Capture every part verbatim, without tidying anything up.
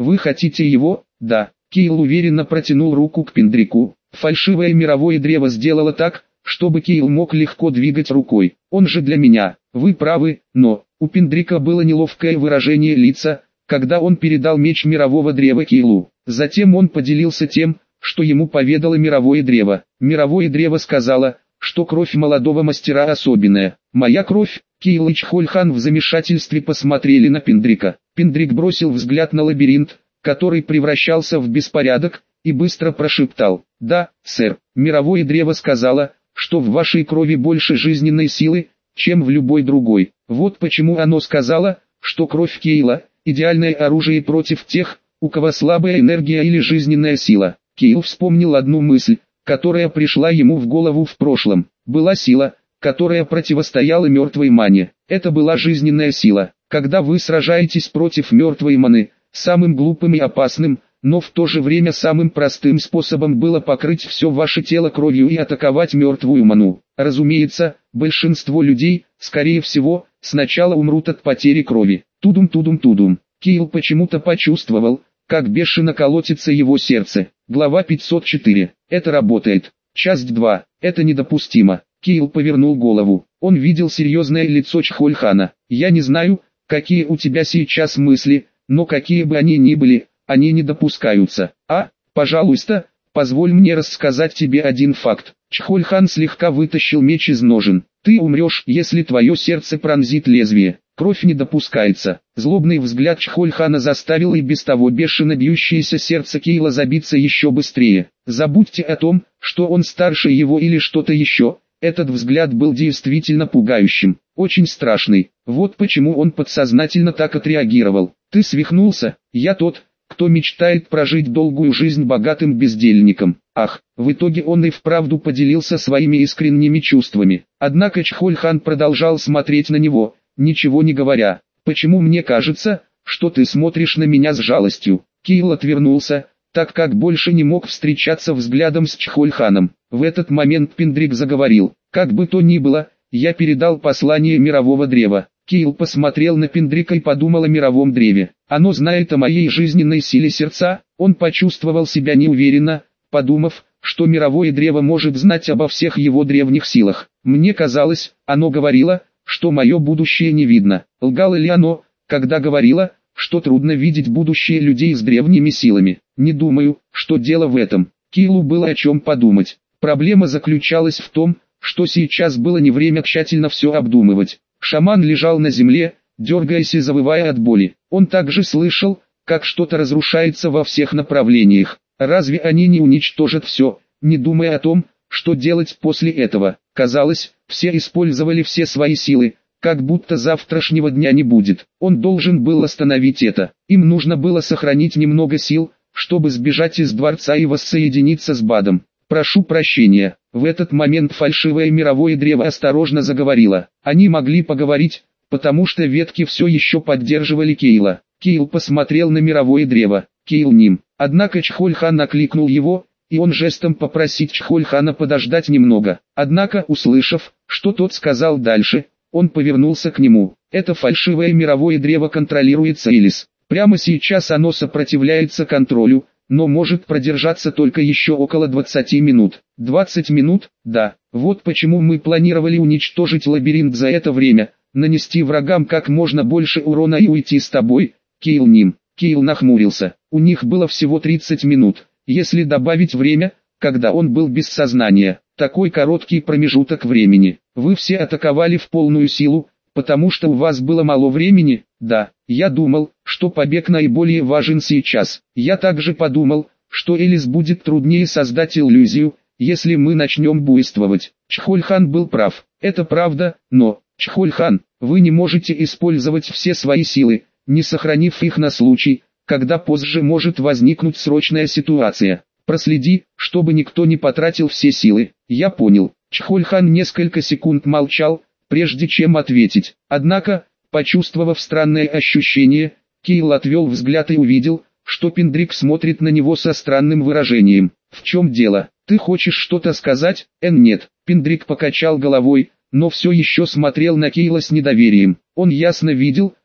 Вы хотите его? Да. Кейл уверенно протянул руку к Пендрику. Фальшивое мировое древо сделало так, чтобы Кейл мог легко двигать рукой. Он же для меня. Вы правы, но... У Пендрика было неловкое выражение лица, когда он передал меч мирового древа Кейлу. Затем он поделился тем, что ему поведало мировое древо. Мировое древо сказала, что кровь молодого мастера особенная. Моя кровь. Кейл и Чхольхан в замешательстве посмотрели на Пендрика. Пендрик бросил взгляд на лабиринт, который превращался в беспорядок, и быстро прошептал: «Да, сэр, мировое древо сказала, что в вашей крови больше жизненной силы, чем в любой другой. Вот почему оно сказало, что кровь Кейла – идеальное оружие против тех, у кого слабая энергия или жизненная сила». Кейл вспомнил одну мысль, которая пришла ему в голову в прошлом. Была сила, которая противостояла мертвой мане. Это была жизненная сила. Когда вы сражаетесь против мертвой маны, самым глупым и опасным, но в то же время самым простым способом было покрыть все ваше тело кровью и атаковать мертвую ману. Разумеется, большинство людей, скорее всего, сначала умрут от потери крови. Тудум-тудум-тудум. Кейл почему-то почувствовал, как бешено колотится его сердце. Глава пятьсот четыре. Это работает. Часть два. Это недопустимо. Кейл повернул голову. Он видел серьезное лицо Чхольхана. «Я не знаю, какие у тебя сейчас мысли, но какие бы они ни были, они не допускаются. А, пожалуйста, позволь мне рассказать тебе один факт». Чхольхан слегка вытащил меч из ножен. «Ты умрешь, если твое сердце пронзит лезвие. Кровь не допускается». Злобный взгляд Чхольхана заставил и без того бешено бьющееся сердце Кейла забиться еще быстрее. Забудьте о том, что он старше его или что-то еще. Этот взгляд был действительно пугающим, очень страшный. Вот почему он подсознательно так отреагировал. «Ты свихнулся? Я тот, кто мечтает прожить долгую жизнь богатым бездельником». Ах, в итоге он и вправду поделился своими искренними чувствами. Однако Чхольхан продолжал смотреть на него, ничего не говоря. «Почему мне кажется, что ты смотришь на меня с жалостью?» Кейл отвернулся, так как больше не мог встречаться взглядом с Чхольханом. В этот момент Пендрик заговорил: «Как бы то ни было, я передал послание мирового древа». Кейл посмотрел на Пендрика и подумал о мировом древе. «Оно знает о моей жизненной силе сердца». Он почувствовал себя неуверенно, подумав, что мировое древо может знать обо всех его древних силах. «Мне казалось, оно говорило, что мое будущее не видно». Лгало ли оно, когда говорило, что трудно видеть будущее людей с древними силами? Не думаю, что дело в этом. Кейлу было о чем подумать. Проблема заключалась в том, что сейчас было не время тщательно все обдумывать. Шаман лежал на земле, дергаясь и завывая от боли. Он также слышал, как что-то разрушается во всех направлениях. Разве они не уничтожат все, не думая о том, что делать после этого? Казалось, все использовали все свои силы, как будто завтрашнего дня не будет. Он должен был остановить это. Им нужно было сохранить немного сил, чтобы сбежать из дворца и воссоединиться с Бадом. «Прошу прощения». В этот момент фальшивое мировое древо осторожно заговорило. Они могли поговорить, потому что ветки все еще поддерживали Кейла. Кейл посмотрел на мировое древо. Кейл ним. Однако Чхольхан окликнул его, и он жестом попросил Чхольхана подождать немного. Однако, услышав, что тот сказал дальше, он повернулся к нему. «Это фальшивое мировое древо контролирует Сейлис. Прямо сейчас оно сопротивляется контролю, но может продержаться только еще около двадцати минут». двадцать минут? Да. Вот почему мы планировали уничтожить лабиринт за это время, нанести врагам как можно больше урона и уйти с тобой, Кейл ним. Кейл нахмурился. У них было всего тридцать минут. Если добавить время, когда он был без сознания, такой короткий промежуток времени. Вы все атаковали в полную силу, потому что у вас было мало времени. Да, я думал, что побег наиболее важен сейчас. Я также подумал, что Элис будет труднее создать иллюзию, если мы начнем буйствовать. Чхольхан был прав. Это правда, но, Чхольхан, вы не можете использовать все свои силы, не сохранив их на случай, когда позже может возникнуть срочная ситуация. Проследи, чтобы никто не потратил все силы. Я понял. Чхольхан несколько секунд молчал, прежде чем ответить. Однако, почувствовав странное ощущение, Кейл отвел взгляд и увидел, что Пендрик смотрит на него со странным выражением. «В чем дело? Ты хочешь что-то сказать?» «Эн, нет». Пендрик покачал головой, но все еще смотрел на Кейла с недоверием. Он ясно видел,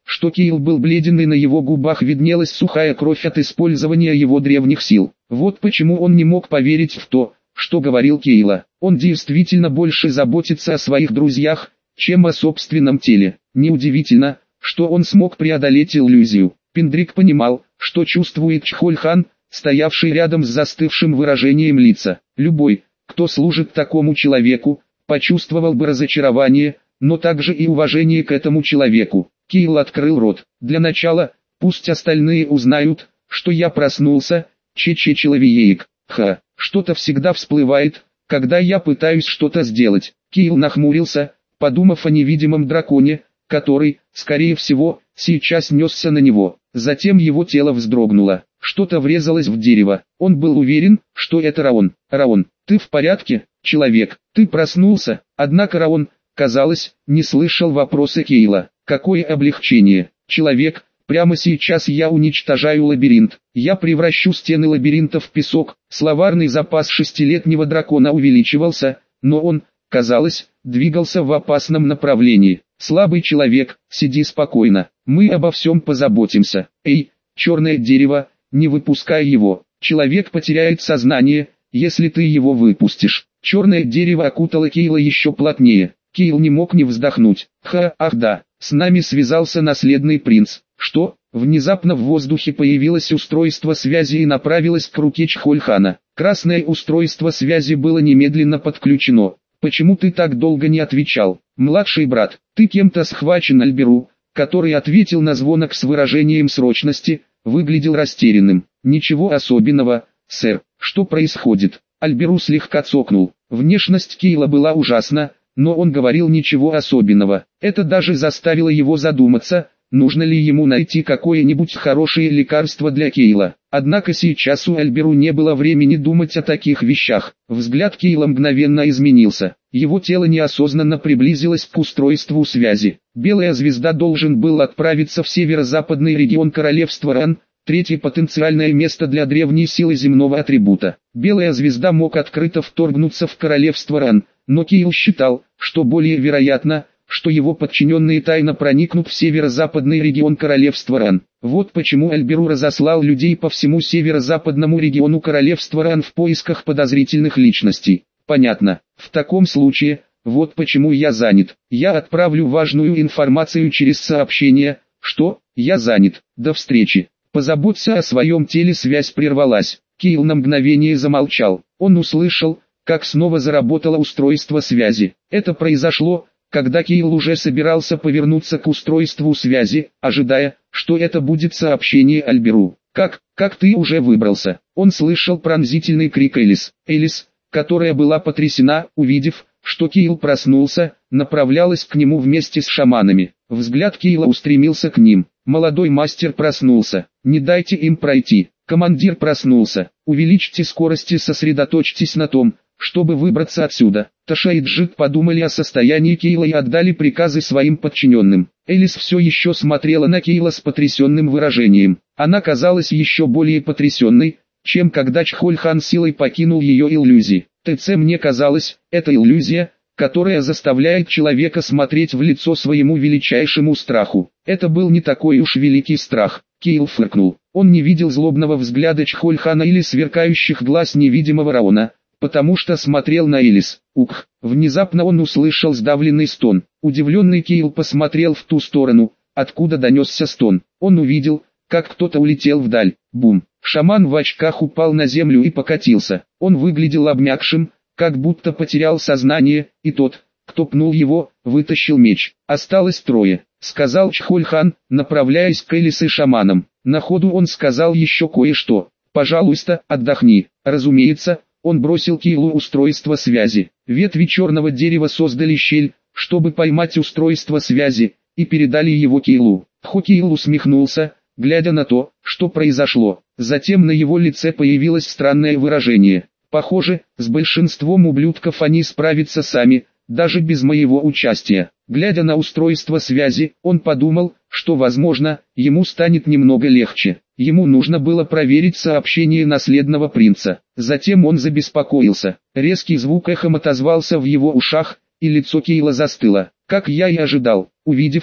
что Кейл был бледен и на его губах виднелась сухая кровь от использования его древних сил. Вот почему он не мог поверить в то, что говорил Кейла. Он действительно больше заботится о своих друзьях, чем о собственном теле. Неудивительно, что он смог преодолеть иллюзию. Пендрик понимал, что чувствует Чхоль-хан, стоявший рядом с застывшим выражением лица. Любой, кто служит такому человеку, почувствовал бы разочарование, но также и уважение к этому человеку. Кейл открыл рот. Для начала, пусть остальные узнают, что я проснулся, че-че-человеек. Ха, что-то всегда всплывает, когда я пытаюсь что-то сделать. Кейл нахмурился, подумав о невидимом драконе, который, скорее всего, сейчас несся на него. Затем его тело вздрогнуло. Что-то врезалось в дерево. Он был уверен, что это Раон. «Раон, ты в порядке, человек? Ты проснулся?» Однако Раон, казалось, не слышал вопроса Кейла. «Какое облегчение, человек! Прямо сейчас я уничтожаю лабиринт. Я превращу стены лабиринта в песок». Словарный запас шестилетнего дракона увеличивался, но он, казалось, двигался в опасном направлении. «Слабый человек, сиди спокойно, мы обо всем позаботимся. Эй, черное дерево, не выпускай его, человек потеряет сознание, если ты его выпустишь». Черное дерево окутало Кейла еще плотнее. Кейл не мог не вздохнуть. «Ха, ах да, с нами связался наследный принц». «Что?» Внезапно в воздухе появилось устройство связи и направилось к руке Чхоль-хана. Красное устройство связи было немедленно подключено. «Почему ты так долго не отвечал? Младший брат, ты кем-то схвачен?» Альберу, который ответил на звонок с выражением срочности, выглядел растерянным. «Ничего особенного, сэр. Что происходит?» Альберу слегка цокнул. Внешность Кейла была ужасна, но он говорил ничего особенного. Это даже заставило его задуматься, нужно ли ему найти какое-нибудь хорошее лекарство для Кейла. Однако сейчас у Альберу не было времени думать о таких вещах. Взгляд Кейла мгновенно изменился. Его тело неосознанно приблизилось к устройству связи. Белая звезда должен был отправиться в северо-западный регион королевства Ран, третье потенциальное место для древней силы земного атрибута. Белая звезда мог открыто вторгнуться в королевство Ран, но Кейл считал, что более вероятно, что его подчиненные тайно проникнут в северо-западный регион королевства Ран. Вот почему Альберу разослал людей по всему северо-западному региону королевства Ран в поисках подозрительных личностей. Понятно. В таком случае, вот почему я занят. Я отправлю важную информацию через сообщение. Что? Я занят. До встречи. Позаботься о своем теле. Связь прервалась. Кейл на мгновение замолчал. Он услышал, как снова заработало устройство связи. Это произошло, когда Кейл уже собирался повернуться к устройству связи, ожидая, что это будет сообщение Альберу. «Как, как ты уже выбрался?» Он слышал пронзительный крик Элис. Элис, которая была потрясена, увидев, что Кейл проснулся, направлялась к нему вместе с шаманами. Взгляд Кейла устремился к ним. Молодой мастер проснулся. «Не дайте им пройти». Командир проснулся. «Увеличьте скорость и сосредоточьтесь на том, чтобы выбраться отсюда». Таша и Джит подумали о состоянии Кейла и отдали приказы своим подчиненным. Элис все еще смотрела на Кейла с потрясенным выражением. Она казалась еще более потрясенной, чем когда Чхоль-хан силой покинул ее иллюзии. «ТЦ, мне казалось, это иллюзия, которая заставляет человека смотреть в лицо своему величайшему страху. Это был не такой уж великий страх». Кейл фыркнул. Он не видел злобного взгляда Чхоль-хана или сверкающих глаз невидимого Раона, потому что смотрел на Элис. Ух! Внезапно он услышал сдавленный стон. Удивленный Кейл посмотрел в ту сторону, откуда донесся стон. Он увидел, как кто-то улетел вдаль. Бум! Шаман в очках упал на землю и покатился. Он выглядел обмякшим, как будто потерял сознание, и тот, кто пнул его, вытащил меч. «Осталось трое», — сказал Чхоль-хан, направляясь к Элис и шаманам. На ходу он сказал еще кое-что. «Пожалуйста, отдохни». Разумеется, он бросил Кейлу устройство связи. Ветви черного дерева создали щель, чтобы поймать устройство связи, и передали его Кейлу. Хо Кейл усмехнулся, глядя на то, что произошло. Затем на его лице появилось странное выражение. «Похоже, с большинством ублюдков они справятся сами, даже без моего участия». Глядя на устройство связи, он подумал, что возможно, ему станет немного легче. Ему нужно было проверить сообщение наследного принца. Затем он забеспокоился. Резкий звук эхом отозвался в его ушах, и лицо Кейла застыло. Как я и ожидал, увидев,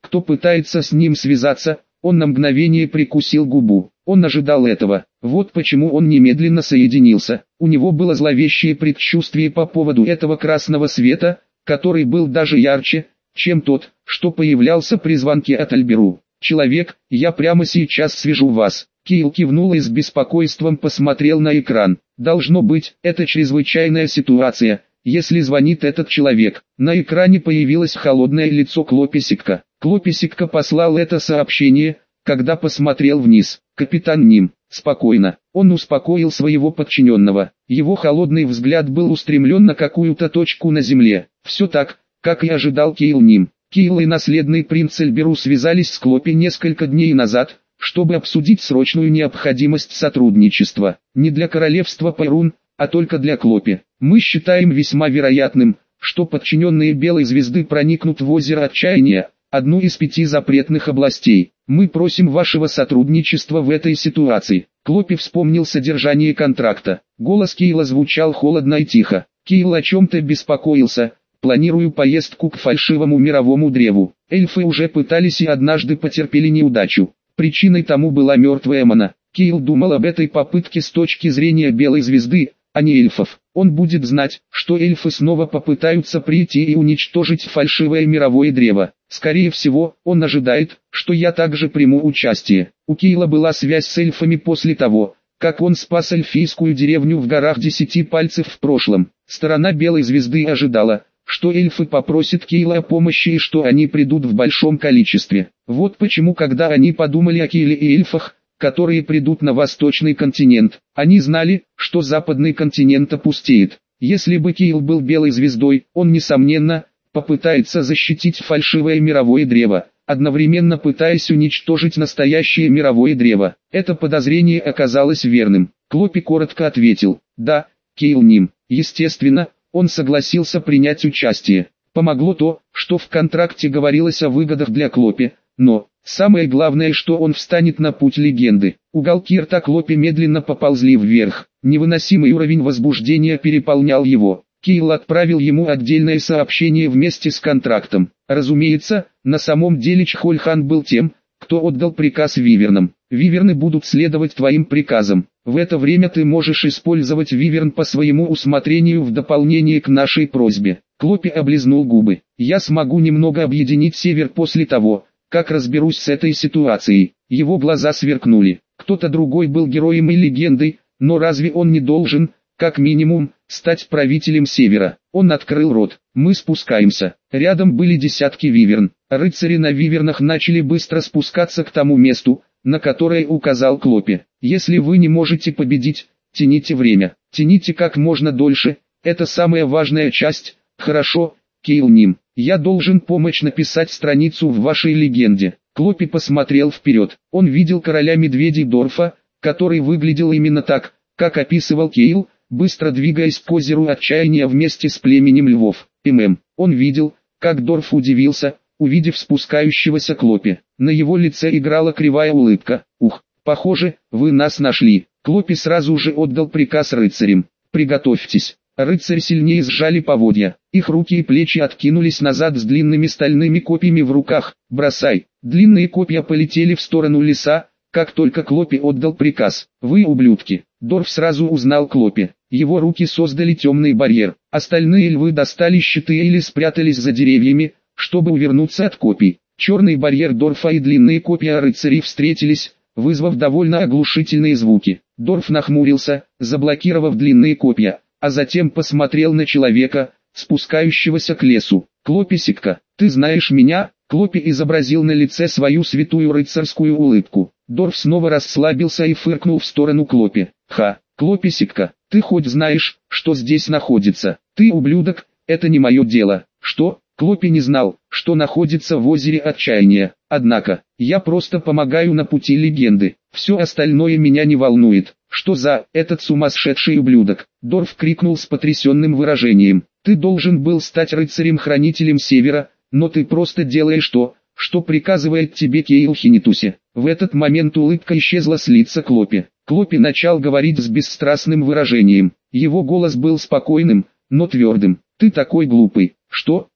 кто пытается с ним связаться. Он на мгновение прикусил губу. Он ожидал этого. Вот почему он немедленно соединился. У него было зловещее предчувствие по поводу этого красного света, который был даже ярче, чем тот, что появлялся при звонке от Альберу. «Человек, я прямо сейчас свяжу вас». Кейл кивнул и с беспокойством посмотрел на экран. «Должно быть, это чрезвычайная ситуация, если звонит этот человек». На экране появилось холодное лицо Клописикка. Клописикка послал это сообщение, когда посмотрел вниз. «Капитан Ним, спокойно». Он успокоил своего подчиненного. Его холодный взгляд был устремлен на какую-то точку на земле. Все так, как и ожидал Кейл Ним. Кейл и наследный принц Альберу связались с Клопи несколько дней назад, чтобы обсудить срочную необходимость сотрудничества. Не для королевства Перун, а только для Клопи. Мы считаем весьма вероятным, что подчиненные Белой Звезды проникнут в озеро Отчаяния, одну из пяти запретных областей. Мы просим вашего сотрудничества в этой ситуации. Клопи вспомнил содержание контракта. Голос Кейла звучал холодно и тихо. Кейл о чем-то беспокоился. Планирую поездку к фальшивому мировому древу. Эльфы уже пытались и однажды потерпели неудачу. Причиной тому была мертвая Мана. Кейл думал об этой попытке с точки зрения Белой Звезды, а не эльфов. Он будет знать, что эльфы снова попытаются прийти и уничтожить фальшивое мировое древо. Скорее всего, он ожидает, что я также приму участие. У Кейла была связь с эльфами после того, как он спас эльфийскую деревню в горах Десяти Пальцев в прошлом. Сторона Белой Звезды ожидала, что эльфы попросят Кейла о помощи и что они придут в большом количестве. Вот почему, когда они подумали о Кейле и эльфах, которые придут на восточный континент, они знали, что западный континент опустеет. Если бы Кейл был Белой Звездой, он несомненно попытается защитить фальшивое мировое древо, одновременно пытаясь уничтожить настоящее мировое древо. Это подозрение оказалось верным. Клопи коротко ответил: «Да, Кейл Ним». Естественно, он согласился принять участие. Помогло то, что в контракте говорилось о выгодах для Клопи, но самое главное, что он встанет на путь легенды. Уголки рта Клопи медленно поползли вверх. Невыносимый уровень возбуждения переполнял его. Кейл отправил ему отдельное сообщение вместе с контрактом. Разумеется, на самом деле Чхольхан был тем, кто отдал приказ Вивернам. Виверны будут следовать твоим приказам. В это время ты можешь использовать Виверн по своему усмотрению в дополнение к нашей просьбе. Клопи облизнул губы. Я смогу немного объединить Север после того, как разберусь с этой ситуацией. Его глаза сверкнули. Кто-то другой был героем и легендой, но разве он не должен, как минимум, стать правителем Севера? Он открыл рот. Мы спускаемся. Рядом были десятки виверн. Рыцари на вивернах начали быстро спускаться к тому месту, на которое указал Клопи. Если вы не можете победить, тяните время. Тяните как можно дольше. Это самая важная часть. Хорошо, Кейл Ним. Я должен помочь написать страницу в вашей легенде. Клопи посмотрел вперед. Он видел короля медведей Дорфа, который выглядел именно так, как описывал Кейл, быстро двигаясь к озеру Отчаяния вместе с племенем львов. ММ. Он видел, как Дорф удивился, увидев спускающегося Клопи. На его лице играла кривая улыбка. «Ух, похоже, вы нас нашли». Клопи сразу же отдал приказ рыцарям. «Приготовьтесь». Рыцари сильнее сжали поводья. Их руки и плечи откинулись назад с длинными стальными копьями в руках. «Бросай». Длинные копья полетели в сторону леса, как только Клопи отдал приказ. «Вы ублюдки». Дорф сразу узнал Клопи. Его руки создали темный барьер. Остальные львы достали щиты или спрятались за деревьями, чтобы увернуться от копий. Черный барьер Дорфа и длинные копья рыцарей встретились, вызвав довольно оглушительные звуки. Дорф нахмурился, заблокировав длинные копья, а затем посмотрел на человека, спускающегося к лесу. «Клописикка, ты знаешь меня?» Клопи изобразил на лице свою святую рыцарскую улыбку. Дорф снова расслабился и фыркнул в сторону Клопи. «Ха, Клописикка, ты хоть знаешь, что здесь находится? Ты ублюдок, это не мое дело». «Что?» Клопи не знал, что находится в озере Отчаяния. «Однако, я просто помогаю на пути легенды. Все остальное меня не волнует». «Что за этот сумасшедший ублюдок?» Дорф крикнул с потрясенным выражением. «Ты должен был стать рыцарем-хранителем Севера, но ты просто делаешь то, что приказывает тебе Кейл Хинитусе». В этот момент улыбка исчезла с лица Клопи. Клопи начал говорить с бесстрастным выражением. Его голос был спокойным, но твердым. «Ты такой глупый». «Что?»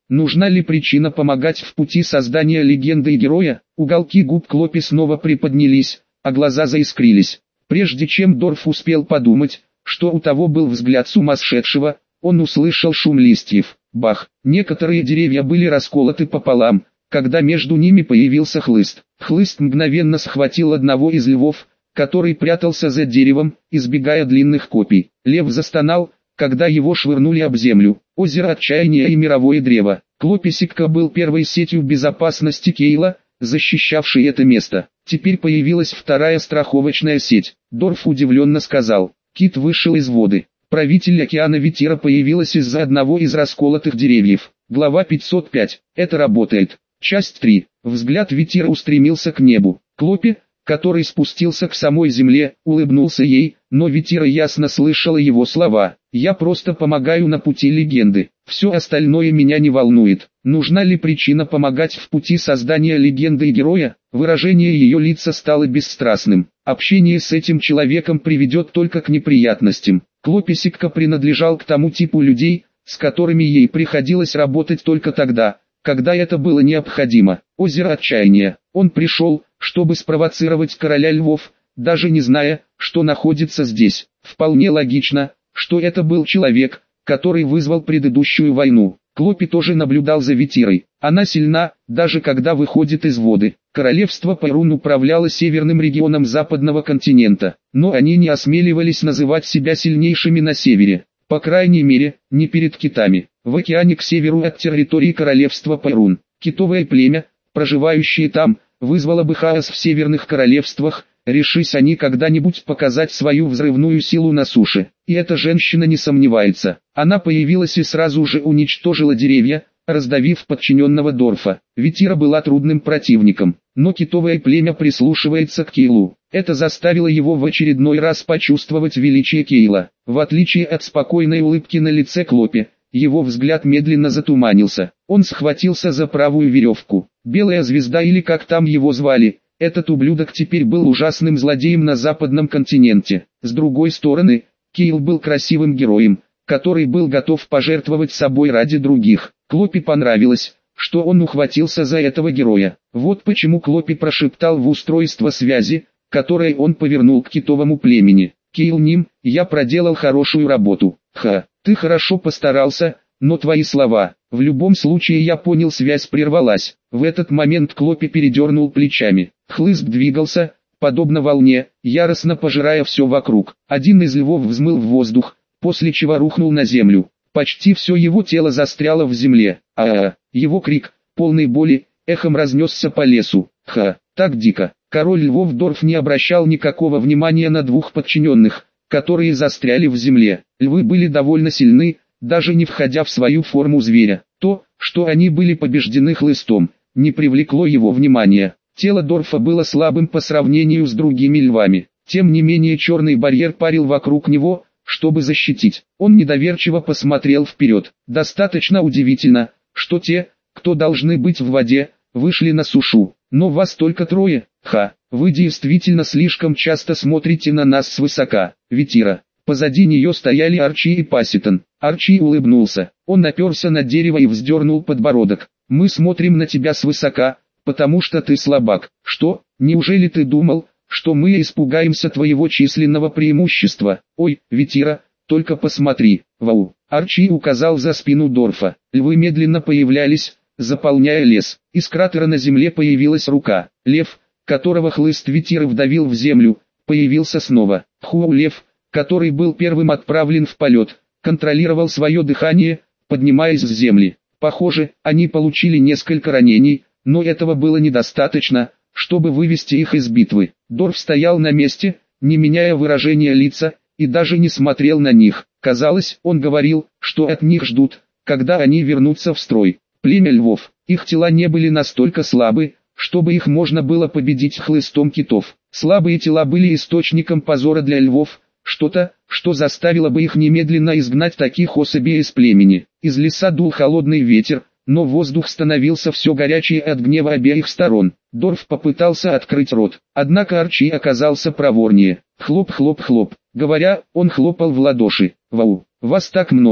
Нужна ли причина помогать в пути создания легенды и героя? Уголки губ Клопи снова приподнялись, а глаза заискрились. Прежде чем Дорф успел подумать, что у того был взгляд сумасшедшего, он услышал шум листьев. Бах! Некоторые деревья были расколоты пополам, когда между ними появился хлыст. Хлыст мгновенно схватил одного из львов, который прятался за деревом, избегая длинных копий. Лев застонал, когда его швырнули об землю. Озеро отчаяния и мировое древо. Клопи Сикка был первой сетью безопасности Кейла, защищавшей это место. Теперь появилась вторая страховочная сеть. Дорф удивленно сказал. Кит вышел из воды. Правитель океана Витира появилась из-за одного из расколотых деревьев. Глава пятьсот пять. Это работает. Часть три. Взгляд Витира устремился к небу. Клопи, который спустился к самой земле, улыбнулся ей, но Витира ясно слышала его слова. «Я просто помогаю на пути легенды. Все остальное меня не волнует. Нужна ли причина помогать в пути создания легенды и героя?» Выражение ее лица стало бесстрастным. Общение с этим человеком приведет только к неприятностям. Клопи Сикка принадлежал к тому типу людей, с которыми ей приходилось работать только тогда, когда это было необходимо. Озеро отчаяния. Он пришел, чтобы спровоцировать короля львов, даже не зная, что находится здесь. Вполне логично, что это был человек, который вызвал предыдущую войну. Клопи тоже наблюдал за Витирой. Она сильна, даже когда выходит из воды. Королевство Перун управляло северным регионом западного континента, но они не осмеливались называть себя сильнейшими на севере. По крайней мере, не перед китами. В океане к северу от территории королевства Перун, китовое племя, проживающее там, вызвало бы хаос в северных королевствах, решись они когда-нибудь показать свою взрывную силу на суше. И эта женщина не сомневается. Она появилась и сразу же уничтожила деревья, раздавив подчиненного Дорфа. Витира была трудным противником, но китовое племя прислушивается к Кейлу. Это заставило его в очередной раз почувствовать величие Кейла. В отличие от спокойной улыбки на лице Клопи, его взгляд медленно затуманился. Он схватился за правую веревку. Белая звезда или как там его звали, этот ублюдок теперь был ужасным злодеем на западном континенте. С другой стороны, Кейл был красивым героем, который был готов пожертвовать собой ради других. Клопи понравилось, что он ухватился за этого героя. Вот почему Клопи прошептал в устройство связи, которое он повернул к китовому племени. «Кейл Ним, я проделал хорошую работу. Ха, ты хорошо постарался, но твои слова...» В любом случае я понял, связь прервалась. В этот момент Клопи передернул плечами. Хлыст двигался, подобно волне, яростно пожирая все вокруг. Один из львов взмыл в воздух, после чего рухнул на землю. Почти все его тело застряло в земле. А-а-а, его крик, полный боли, эхом разнесся по лесу. Ха, так дико. Король львов Дорф не обращал никакого внимания на двух подчиненных, которые застряли в земле. Львы были довольно сильны, даже не входя в свою форму зверя. То, что они были побеждены хлыстом, не привлекло его внимания. Тело Дорфа было слабым по сравнению с другими львами. Тем не менее черный барьер парил вокруг него, чтобы защитить. Он недоверчиво посмотрел вперед. Достаточно удивительно, что те, кто должны быть в воде, вышли на сушу. Но вас только трое. Ха, вы действительно слишком часто смотрите на нас свысока, Витира. Позади нее стояли Арчи и Пасситон. Арчи улыбнулся. Он наперся на дерево и вздернул подбородок. «Мы смотрим на тебя свысока, потому что ты слабак. Что, неужели ты думал, что мы испугаемся твоего численного преимущества? Ой, Витира, только посмотри, вау!» Арчи указал за спину Дорфа. Львы медленно появлялись, заполняя лес. Из кратера на земле появилась рука. Лев, которого хлыст Витиры вдавил в землю, появился снова. Хуау лев, который был первым отправлен в полет, контролировал свое дыхание, поднимаясь с земли. Похоже, они получили несколько ранений, но этого было недостаточно, чтобы вывести их из битвы. Дорф стоял на месте, не меняя выражения лица, и даже не смотрел на них. Казалось, он говорил, что от них ждут, когда они вернутся в строй. Племя львов, их тела не были настолько слабы, чтобы их можно было победить хлыстом китов. Слабые тела были источником позора для львов, что-то, что заставило бы их немедленно изгнать таких особей из племени. Из леса дул холодный ветер, но воздух становился все горячее от гнева обеих сторон. Дорф попытался открыть рот, однако Арчи оказался проворнее. Хлоп-хлоп-хлоп. Говоря, он хлопал в ладоши. «Вау, вас так много!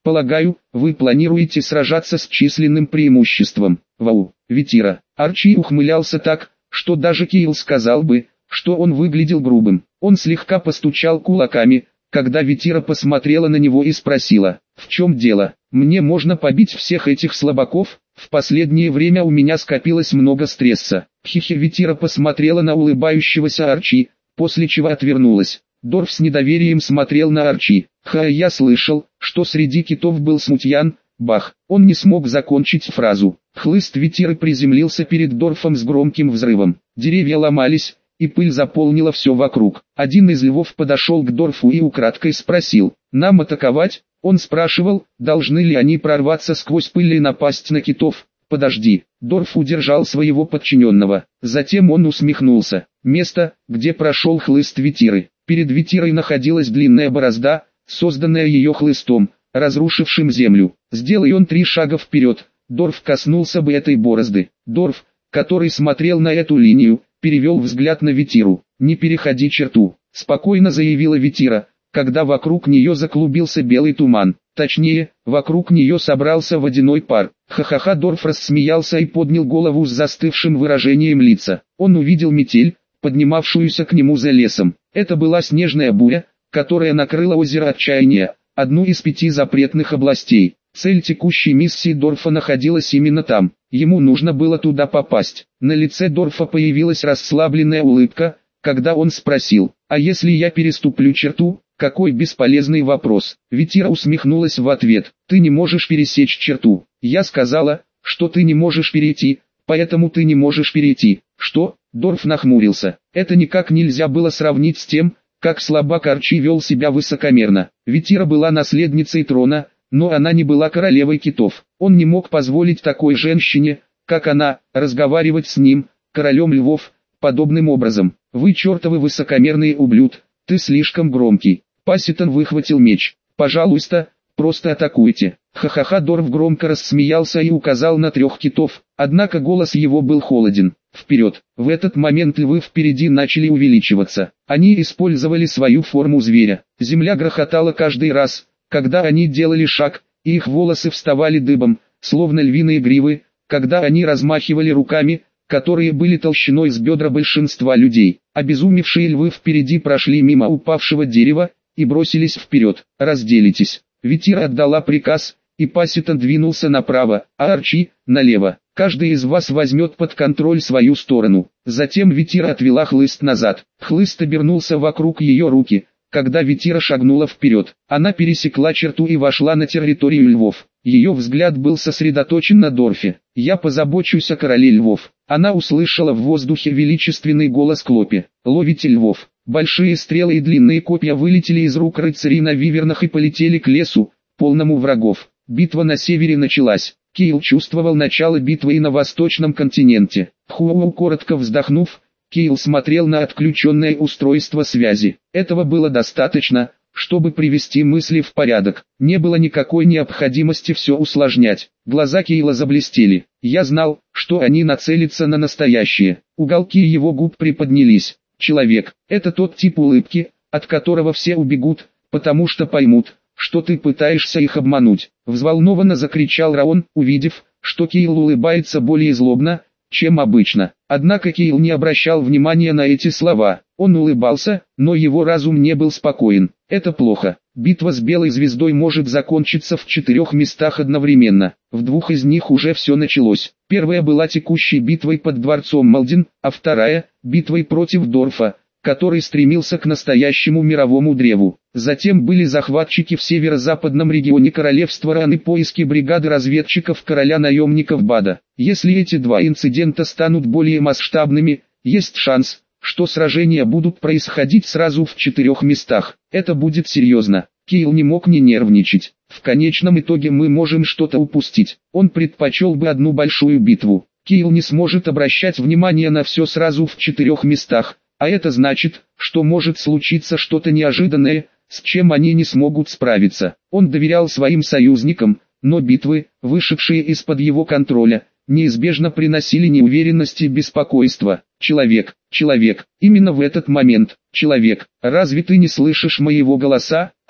Полагаю, вы планируете сражаться с численным преимуществом. Вау, Витира. Арчи ухмылялся так, что даже Кайл сказал бы, что он выглядел грубым. Он слегка постучал кулаками, когда Витира посмотрела на него и спросила: «В чем дело? Мне можно побить всех этих слабаков? В последнее время у меня скопилось много стресса». Хихи. Витира посмотрела на улыбающегося Арчи, после чего отвернулась. Дорф с недоверием смотрел на Арчи. «Ха, я слышал, что среди китов был смутьян». Бах! Он не смог закончить фразу. Хлыст Витиры приземлился перед Дорфом с громким взрывом. Деревья ломались, и пыль заполнила все вокруг. Один из львов подошел к Дорфу и украдкой спросил: «Нам атаковать?» Он спрашивал, должны ли они прорваться сквозь пыль и напасть на китов. «Подожди». Дорф удержал своего подчиненного. Затем он усмехнулся. Место, где прошел хлыст Витиры. Перед Витирой находилась длинная борозда, созданная ее хлыстом, разрушившим землю. Сделай он три шага вперед, Дорф коснулся бы этой борозды. Дорф, который смотрел на эту линию, перевел взгляд на Витиру. «Не переходи черту», — спокойно заявила Витира, когда вокруг нее заклубился белый туман. Точнее, вокруг нее собрался водяной пар. Ха-ха-ха. Дорф рассмеялся и поднял голову с застывшим выражением лица. Он увидел метель, поднимавшуюся к нему за лесом. Это была снежная буря, которая накрыла озеро Отчаяния, одну из пяти запретных областей. Цель текущей миссии Дорфа находилась именно там. Ему нужно было туда попасть. На лице Дорфа появилась расслабленная улыбка, когда он спросил: «А если я переступлю черту?» «Какой бесполезный вопрос». Витира усмехнулась в ответ. «Ты не можешь пересечь черту. Я сказала, что ты не можешь перейти, поэтому ты не можешь перейти». «Что?» Дорф нахмурился. Это никак нельзя было сравнить с тем, как слабак Арчи вел себя высокомерно. Витира была наследницей трона, но она не была королевой китов. Он не мог позволить такой женщине, как она, разговаривать с ним, королем львов, подобным образом. «Вы чертовы высокомерные ублюд, ты слишком громкий». Пасситон выхватил меч. «Пожалуйста, просто атакуйте». Ха-ха-ха. Дорф громко рассмеялся и указал на трех китов, однако голос его был холоден. «Вперед!» В этот момент львы впереди начали увеличиваться. Они использовали свою форму зверя. Земля грохотала каждый раз, когда они делали шаг, и их волосы вставали дыбом, словно львиные гривы, когда они размахивали руками, которые были толщиной с бедра большинства людей. Обезумевшие львы впереди прошли мимо упавшего дерева и бросились вперед. «Разделитесь». Витира отдала приказ, и Пасситон двинулся направо, а Арчи – налево. «Каждый из вас возьмет под контроль свою сторону». Затем Витира отвела хлыст назад. Хлыст обернулся вокруг ее руки, когда Витира шагнула вперед. Она пересекла черту и вошла на территорию львов. Ее взгляд был сосредоточен на Дорфе. «Я позабочусь о короле львов». Она услышала в воздухе величественный голос Клопи. «Ловите львов». Большие стрелы и длинные копья вылетели из рук рыцарей на вивернах и полетели к лесу, полному врагов. Битва на севере началась. Кайл чувствовал начало битвы и на восточном континенте. Хуоу. Коротко вздохнув, Кайл смотрел на отключенное устройство связи. Этого было достаточно, чтобы привести мысли в порядок. Не было никакой необходимости все усложнять. Глаза Кейла заблестели. Я знал, что они нацелятся на настоящее. Уголки его губ приподнялись. Человек – это тот тип улыбки, от которого все убегут, потому что поймут, что ты пытаешься их обмануть. Взволнованно закричал Раон, увидев, что Кейл улыбается более злобно, чем обычно. Однако Кейл не обращал внимания на эти слова. Он улыбался, но его разум не был спокоен. Это плохо. Битва с Белой Звездой может закончиться в четырех местах одновременно. В двух из них уже все началось. Первая была текущей битвой под дворцом Малдин, а вторая – битвой против Дорфа, который стремился к настоящему мировому древу. Затем были захватчики в северо-западном регионе королевства Ран и поиски бригады разведчиков короля наемников Бада. Если эти два инцидента станут более масштабными, есть шанс, что сражения будут происходить сразу в четырех местах. Это будет серьезно. Кейл не мог не нервничать. В конечном итоге мы можем что-то упустить. Он предпочел бы одну большую битву. Кейл не сможет обращать внимание на все сразу в четырех местах, а это значит, что может случиться что-то неожиданное, с чем они не смогут справиться. Он доверял своим союзникам, но битвы, вышедшие из-под его контроля, неизбежно приносили неуверенность и беспокойство. «Человек, человек, именно в этот момент, человек, разве ты не слышишь моего голоса, а?»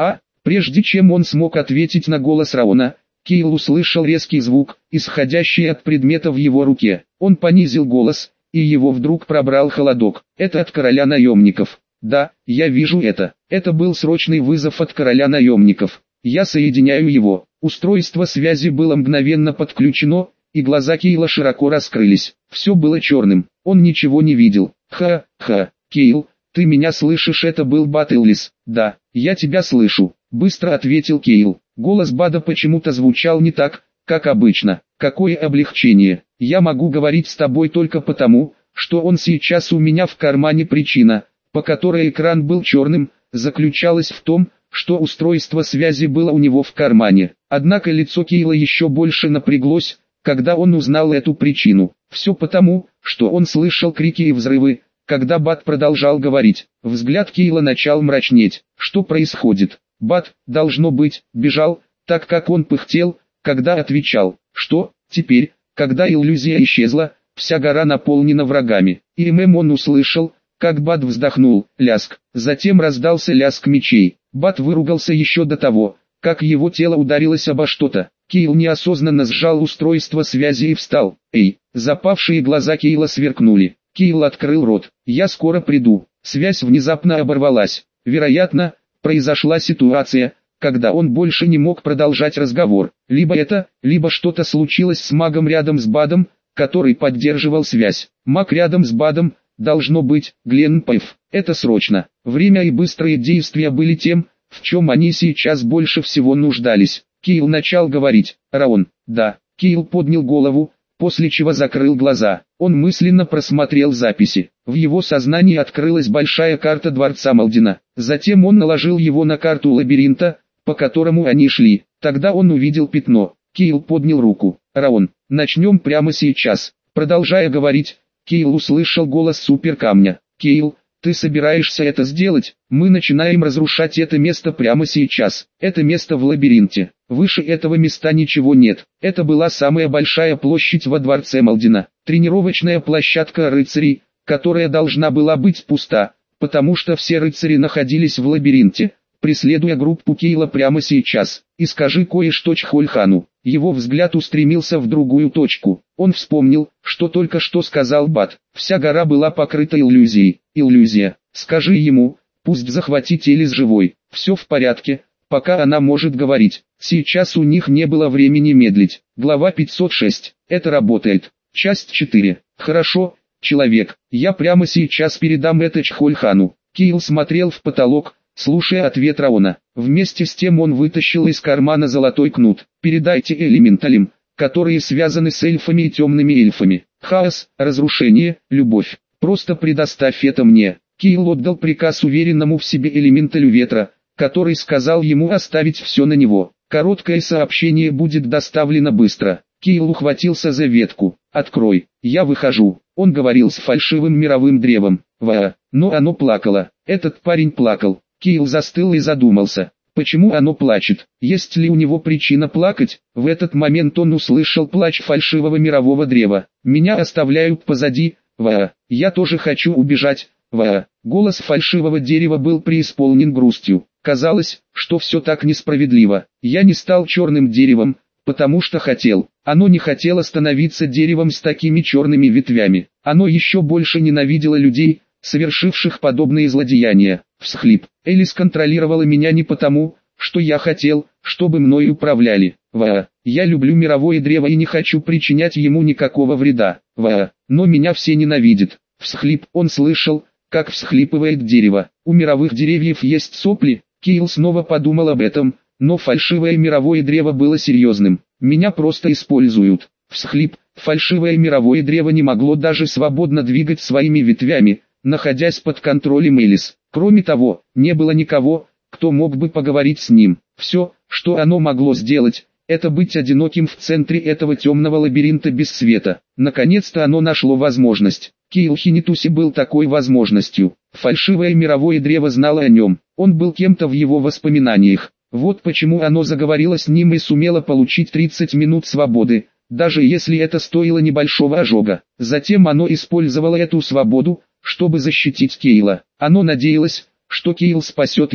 Прежде чем он смог ответить на голос Раона, Кейл услышал резкий звук, исходящий от предмета в его руке. Он понизил голос, и его вдруг пробрал холодок. «Это от короля наемников». «Да, я вижу это. Это был срочный вызов от короля наемников. Я соединяю его». Устройство связи было мгновенно подключено, и глаза Кейла широко раскрылись. Все было черным. Он ничего не видел. «Ха-ха, Кейл, ты меня слышишь?» Это был Бад Эллис. «Да, я тебя слышу», — быстро ответил Кейл. Голос Бада почему-то звучал не так, как обычно. «Какое облегчение! Я могу говорить с тобой только потому, что он сейчас у меня в кармане». Причина, по которой экран был черным, заключалась в том, что устройство связи было у него в кармане. Однако лицо Кейла еще больше напряглось, когда он узнал эту причину. Все потому, что он слышал крики и взрывы, когда Бад продолжал говорить. Взгляд Кейла начал мрачнеть. Что происходит? Бад, должно быть, бежал, так как он пыхтел, когда отвечал. Что, теперь, когда иллюзия исчезла, вся гора наполнена врагами. И ММ он услышал, как Бад вздохнул, ляск. Затем раздался ляск мечей. Бад выругался еще до того, как его тело ударилось обо что-то. Кейл неосознанно сжал устройство связи и встал. «Эй!» Запавшие глаза Кейла сверкнули. Кейл открыл рот. «Я скоро приду». Связь внезапно оборвалась. Вероятно, произошла ситуация, когда он больше не мог продолжать разговор. Либо это, либо что-то случилось с магом рядом с Бадом, который поддерживал связь. Маг рядом с Бадом, должно быть, Гленн Пэйв. Это срочно. Время и быстрые действия были тем, в чем они сейчас больше всего нуждались. Кейл начал говорить. «Раон». «Да». Кейл поднял голову, после чего закрыл глаза. Он мысленно просмотрел записи. В его сознании открылась большая карта дворца Малдена. Затем он наложил его на карту лабиринта, по которому они шли. Тогда он увидел пятно. Кейл поднял руку. «Раон, начнем прямо сейчас». Продолжая говорить, Кейл услышал голос суперкамня. «Кейл, ты собираешься это сделать? Мы начинаем разрушать это место прямо сейчас. Это место в лабиринте. Выше этого места ничего нет. Это была самая большая площадь во дворце Малдена. Тренировочная площадка рыцарей, которая должна была быть пуста, потому что все рыцари находились в лабиринте, преследуя группу Кейла прямо сейчас. И скажи кое-что Чхольхану». Его взгляд устремился в другую точку. Он вспомнил, что только что сказал Бад. Вся гора была покрыта иллюзией. Иллюзия. Скажи ему, пусть захватит Элис живой. Все в порядке, пока она может говорить. Сейчас у них не было времени медлить. Глава пятьсот шесть. Это работает. Часть четыре. Хорошо, человек, я прямо сейчас передам это Чхольхану. Кейл смотрел в потолок, слушая ответ Раона. Вместе с тем он вытащил из кармана золотой кнут. «Передайте элементалям, которые связаны с эльфами и темными эльфами. Хаос, разрушение, любовь. Просто предоставь это мне». Кейл отдал приказ уверенному в себе элементалю ветра, который сказал ему оставить все на него. Короткое сообщение будет доставлено быстро. Кейл ухватился за ветку. «Открой, я выхожу». Он говорил с фальшивым мировым древом. Ва, но оно плакало. Этот парень плакал. Кейл застыл и задумался, почему оно плачет, есть ли у него причина плакать. В этот момент он услышал плач фальшивого мирового древа. «Меня оставляют позади, ва, я тоже хочу убежать, ва». Голос фальшивого дерева был преисполнен грустью. Казалось, что все так несправедливо. «Я не стал черным деревом, потому что хотел». Оно не хотело становиться деревом с такими черными ветвями. Оно еще больше ненавидело людей, совершивших подобные злодеяния. Всхлип. «Элис контролировала меня не потому, что я хотел, чтобы мной управляли. Ва, я люблю мировое древо и не хочу причинять ему никакого вреда. Ва, но меня все ненавидят». Всхлип. Он слышал, как всхлипывает дерево. У мировых деревьев есть сопли. Кейл снова подумал об этом, но фальшивое мировое древо было серьезным. «Меня просто используют». Всхлип. Фальшивое мировое древо не могло даже свободно двигать своими ветвями, находясь под контролем Элис. Кроме того, не было никого, кто мог бы поговорить с ним. Все, что оно могло сделать, это быть одиноким в центре этого темного лабиринта без света. Наконец-то оно нашло возможность. Кейл Хинитуси был такой возможностью. Фальшивое мировое древо знало о нем. Он был кем-то в его воспоминаниях. Вот почему оно заговорило с ним и сумело получить тридцать минут свободы, даже если это стоило небольшого ожога. Затем оно использовало эту свободу, чтобы защитить Кейла. Оно надеялось, что Кейл спасет его.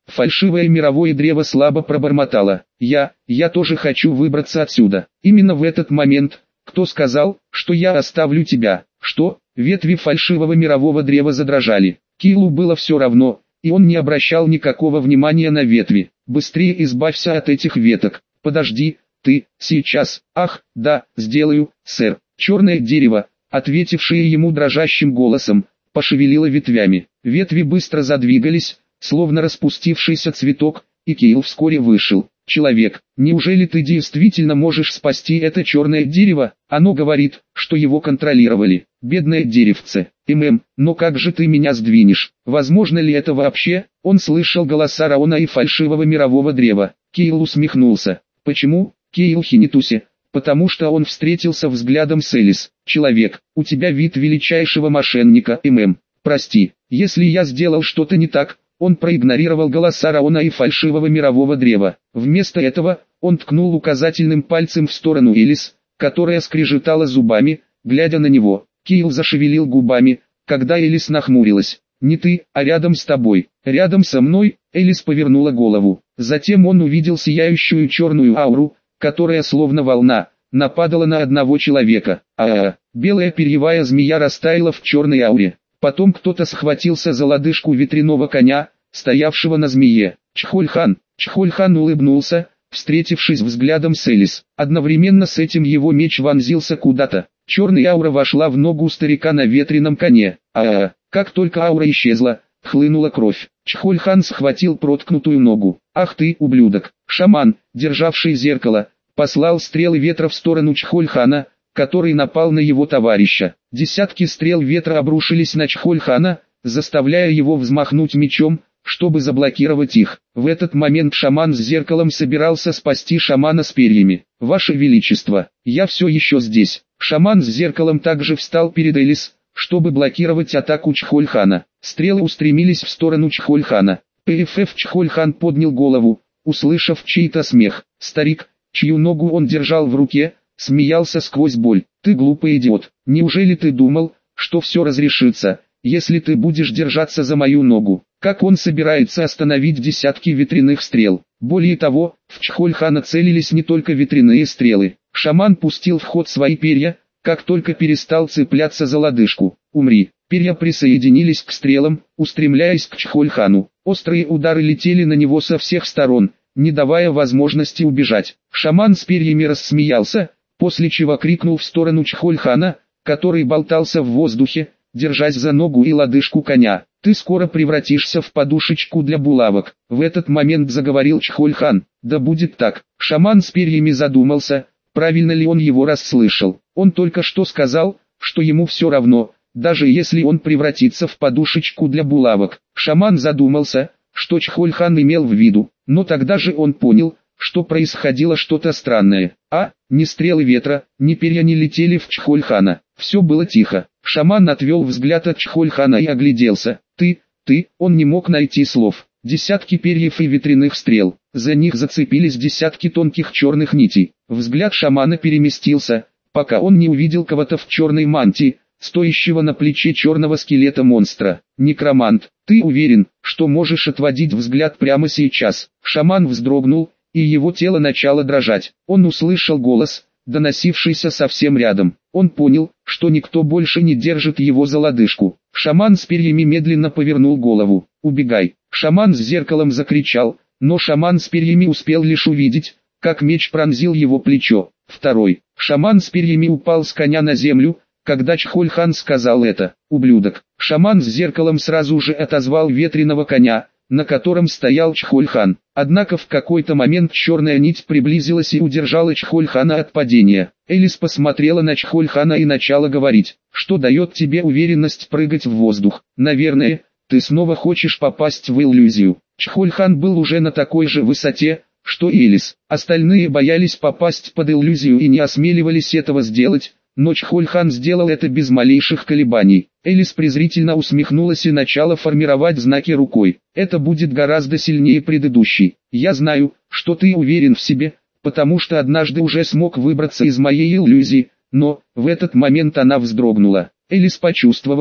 Фальшивое мировое древо слабо пробормотало. Я, я тоже хочу выбраться отсюда. Именно в этот момент, кто сказал, что я оставлю тебя? Что? Ветви фальшивого мирового древа задрожали. Килу было все равно, и он не обращал никакого внимания на ветви. Быстрее избавься от этих веток. Подожди, ты, сейчас. Ах, да, сделаю, сэр. Черное дерево, ответившее ему дрожащим голосом, пошевелило ветвями. Ветви быстро задвигались, словно распустившийся цветок, и Кейл вскоре вышел. «Человек, неужели ты действительно можешь спасти это черное дерево? Оно говорит, что его контролировали. Бедное деревце. ММ, но как же ты меня сдвинешь? Возможно ли это вообще?» Он слышал голоса Раона и фальшивого мирового древа. Кейл усмехнулся. «Почему, Кейл Хинитуси?» «Потому что он встретился взглядом с Элис. Человек, у тебя вид величайшего мошенника, ММ. Прости, если я сделал что-то не так». Он проигнорировал голоса Раона и фальшивого мирового древа. Вместо этого, он ткнул указательным пальцем в сторону Элис, которая скрежетала зубами, глядя на него. Кейл зашевелил губами, когда Элис нахмурилась. «Не ты, а рядом с тобой. Рядом со мной?» Элис повернула голову. Затем он увидел сияющую черную ауру, которая словно волна, нападала на одного человека. А-а-а, белая перьевая змея растаяла в черной ауре. Потом кто-то схватился за лодыжку ветряного коня, стоявшего на змее. Чхольхан. Чхольхан улыбнулся, встретившись взглядом с Элис. Одновременно с этим его меч вонзился куда-то. Черная аура вошла в ногу старика на ветряном коне. А-а-а. Как только аура исчезла, хлынула кровь. Чхольхан схватил проткнутую ногу. «Ах ты, ублюдок!» Шаман, державший зеркало, послал стрелы ветра в сторону Чхольхана, который напал на его товарища. Десятки стрел ветра обрушились на Чхольхана, заставляя его взмахнуть мечом, чтобы заблокировать их. В этот момент шаман с зеркалом собирался спасти шамана с перьями. «Ваше Величество, я все еще здесь». Шаман с зеркалом также встал перед Элис, чтобы блокировать атаку Чхольхана. Стрелы устремились в сторону Чхольхана. ПФФ Чхольхан поднял голову, услышав чей-то смех. Старик, чью ногу он держал в руке, смеялся сквозь боль. «Ты глупый идиот, неужели ты думал, что все разрешится, если ты будешь держаться за мою ногу?» Как он собирается остановить десятки ветряных стрел? Более того, в Чхольхана целились не только ветряные стрелы. Шаман пустил в ход свои перья, как только перестал цепляться за лодыжку. «Умри!» Перья присоединились к стрелам, устремляясь к Чхольхану. Острые удары летели на него со всех сторон, не давая возможности убежать. Шаман с перьями рассмеялся, после чего крикнул в сторону Чхольхана, который болтался в воздухе, держась за ногу и лодыжку коня: «Ты скоро превратишься в подушечку для булавок». В этот момент заговорил Чхольхан: «Да будет так». Шаман с перьями задумался, правильно ли он его расслышал. Он только что сказал, что ему все равно, даже если он превратится в подушечку для булавок. Шаман задумался, что Чхольхан имел в виду, но тогда же он понял, что происходило что-то странное. А, ни стрелы ветра, ни перья не летели в Чхольхана. Все было тихо. Шаман отвел взгляд от Чхольхана и огляделся. «Ты, ты», он не мог найти слов. Десятки перьев и ветряных стрел. За них зацепились десятки тонких черных нитей. Взгляд шамана переместился, пока он не увидел кого-то в черной мантии, стоящего на плече черного скелета монстра. «Некромант, ты уверен, что можешь отводить взгляд прямо сейчас?» Шаман вздрогнул, и его тело начало дрожать. Он услышал голос, доносившийся совсем рядом. Он понял, что никто больше не держит его за лодыжку. Шаман с перьями медленно повернул голову. «Убегай!» Шаман с зеркалом закричал, но шаман с перьями успел лишь увидеть, как меч пронзил его плечо. Второй. Шаман с перьями упал с коня на землю, когда Чхольхан сказал это. «Ублюдок!» Шаман с зеркалом сразу же отозвал ветреного коня, на котором стоял Чхольхан. Однако в какой-то момент черная нить приблизилась и удержала Чхольхана от падения. Элис посмотрела на Чхольхана и начала говорить: «Что дает тебе уверенность прыгать в воздух? Наверное, ты снова хочешь попасть в иллюзию». Чхольхан был уже на такой же высоте, что и Элис. Остальные боялись попасть под иллюзию и не осмеливались этого сделать, но Чхольхан сделал это без малейших колебаний. Элис презрительно усмехнулась и начала формировать знаки рукой. «Это будет гораздо сильнее предыдущей. Я знаю, что ты уверен в себе, потому что однажды уже смог выбраться из моей иллюзии», но в этот момент она вздрогнула. Элис почувствовала,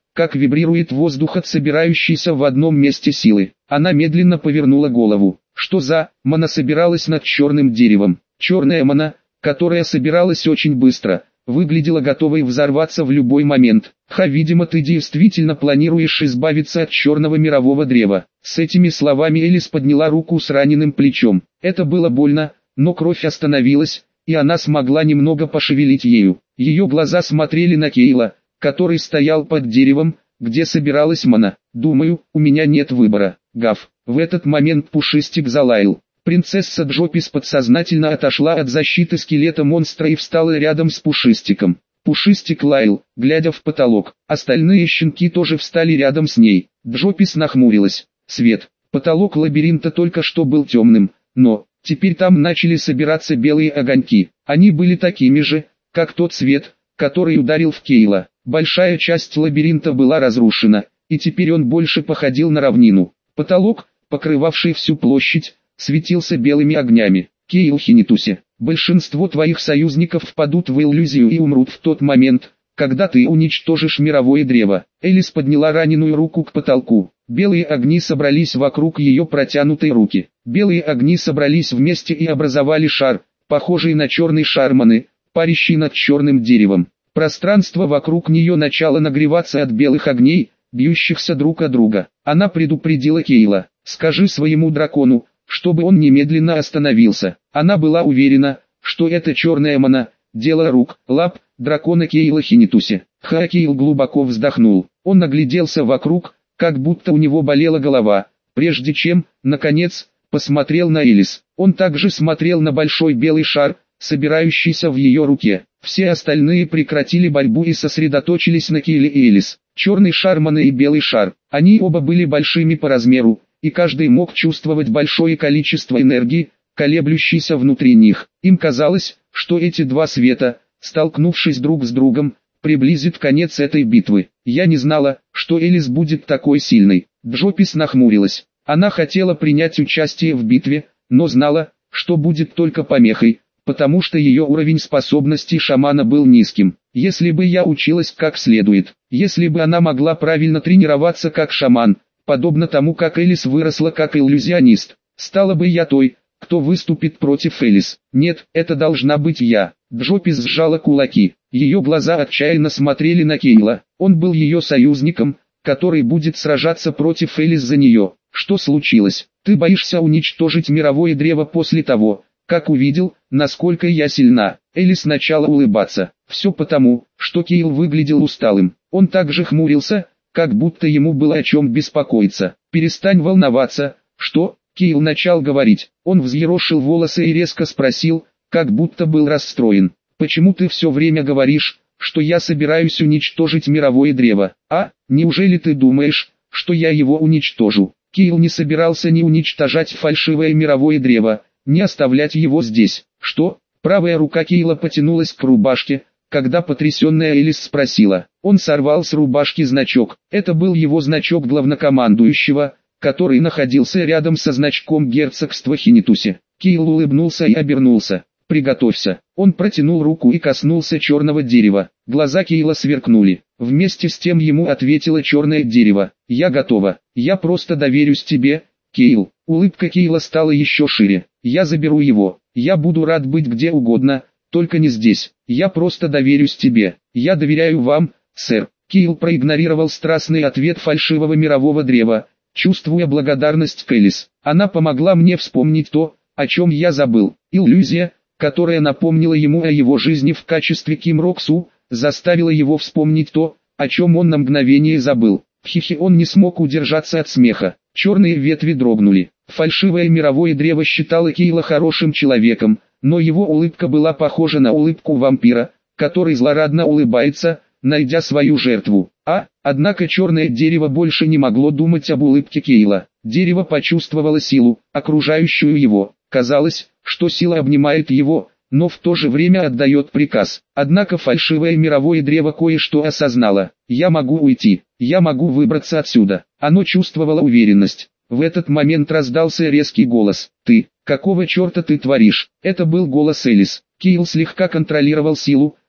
как вибрирует воздух от собирающейся в одном месте силы. Она медленно повернула голову. Что за мана собиралась над черным деревом? Черная мана, которая собиралась очень быстро, выглядела готовой взорваться в любой момент. Ха, видимо, ты действительно планируешь избавиться от черного мирового древа. С этими словами Элис подняла руку с раненым плечом. Это было больно, но кровь остановилась, и она смогла немного пошевелить ею. Ее глаза смотрели на Кейла, который стоял под деревом, где собиралась мана. «Думаю, у меня нет выбора, Гав». В этот момент Пушистик залаял. Принцесса Джопис подсознательно отошла от защиты скелета монстра и встала рядом с Пушистиком. Пушистик лаял, глядя в потолок. Остальные щенки тоже встали рядом с ней. Джопис нахмурилась. Свет. Потолок лабиринта только что был темным, но теперь там начали собираться белые огоньки. Они были такими же, как тот свет, который ударил в Кейла. Большая часть лабиринта была разрушена, и теперь он больше походил на равнину. Потолок, покрывавший всю площадь, светился белыми огнями. Кейл Хинитусе, большинство твоих союзников впадут в иллюзию и умрут в тот момент, когда ты уничтожишь мировое древо. Элис подняла раненую руку к потолку. Белые огни собрались вокруг ее протянутой руки. Белые огни собрались вместе и образовали шар, похожий на черный шар маны, парящий над черным деревом. Пространство вокруг нее начало нагреваться от белых огней, бьющихся друг от друга. Она предупредила Кейла: «Скажи своему дракону, чтобы он немедленно остановился». Она была уверена, что это черная мана, дело рук, лап, дракона Кейла Хинитусе. Ха, Кейл глубоко вздохнул. Он огляделся вокруг, как будто у него болела голова, прежде чем, наконец, посмотрел на Элис. Он также смотрел на большой белый шар, собирающийся в ее руке. Все остальные прекратили борьбу и сосредоточились на Кейле и Элис. Черный шар маны и белый шар. Они оба были большими по размеру, и каждый мог чувствовать большое количество энергии, колеблющейся внутри них. Им казалось, что эти два света, столкнувшись друг с другом, приблизит конец этой битвы. Я не знала, что Элис будет такой сильной. Джопис нахмурилась. Она хотела принять участие в битве, но знала, что будет только помехой, потому что ее уровень способностей шамана был низким. Если бы я училась как следует, если бы она могла правильно тренироваться как шаман, подобно тому, как Элис выросла как иллюзионист, стала бы я той, кто выступит против Элис. Нет, это должна быть я. Джопис сжала кулаки. Ее глаза отчаянно смотрели на Кейла. Он был ее союзником, который будет сражаться против Элис за нее. Что случилось? Ты боишься уничтожить мировое древо после того, как увидел, насколько я сильна? Элис начала улыбаться. Все потому, что Кейл выглядел усталым. Он также хмурился, как будто ему было о чем беспокоиться. «Перестань волноваться». «Что?» Кейл начал говорить. Он взъерошил волосы и резко спросил, как будто был расстроен. «Почему ты все время говоришь, что я собираюсь уничтожить мировое древо? А, неужели ты думаешь, что я его уничтожу?» Кейл не собирался ни уничтожать фальшивое мировое древо, ни оставлять его здесь. «Что?» Правая рука Кейла потянулась к рубашке, когда потрясенная Элис спросила. Он сорвал с рубашки значок. Это был его значок главнокомандующего, который находился рядом со значком герцогства Хинитусе. Кейл улыбнулся и обернулся. «Приготовься». Он протянул руку и коснулся черного дерева. Глаза Кейла сверкнули. Вместе с тем ему ответило черное дерево. «Я готова. Я просто доверюсь тебе, Кейл». Улыбка Кейла стала еще шире. «Я заберу его. Я буду рад быть где угодно, только не здесь. Я просто доверюсь тебе. Я доверяю вам, сэр». Кейл проигнорировал страстный ответ фальшивого мирового древа, чувствуя благодарность к Элис. Она помогла мне вспомнить то, о чем я забыл. Иллюзия, которая напомнила ему о его жизни в качестве Ким Роксу, заставила его вспомнить то, о чем он на мгновение забыл. Хихи, он не смог удержаться от смеха. Черные ветви дрогнули. Фальшивое мировое древо считало Кейла хорошим человеком, но его улыбка была похожа на улыбку вампира, который злорадно улыбается, найдя свою жертву. А, однако черное дерево больше не могло думать об улыбке Кейла. Дерево почувствовало силу, окружающую его. Казалось, что сила обнимает его, но в то же время отдает приказ. Однако фальшивое мировое древо кое-что осознало. «Я могу уйти, я могу выбраться отсюда». Оно чувствовало уверенность. В этот момент раздался резкий голос. «Ты, какого черта ты творишь?» Это был голос Элис. Кейл слегка контролировал силу,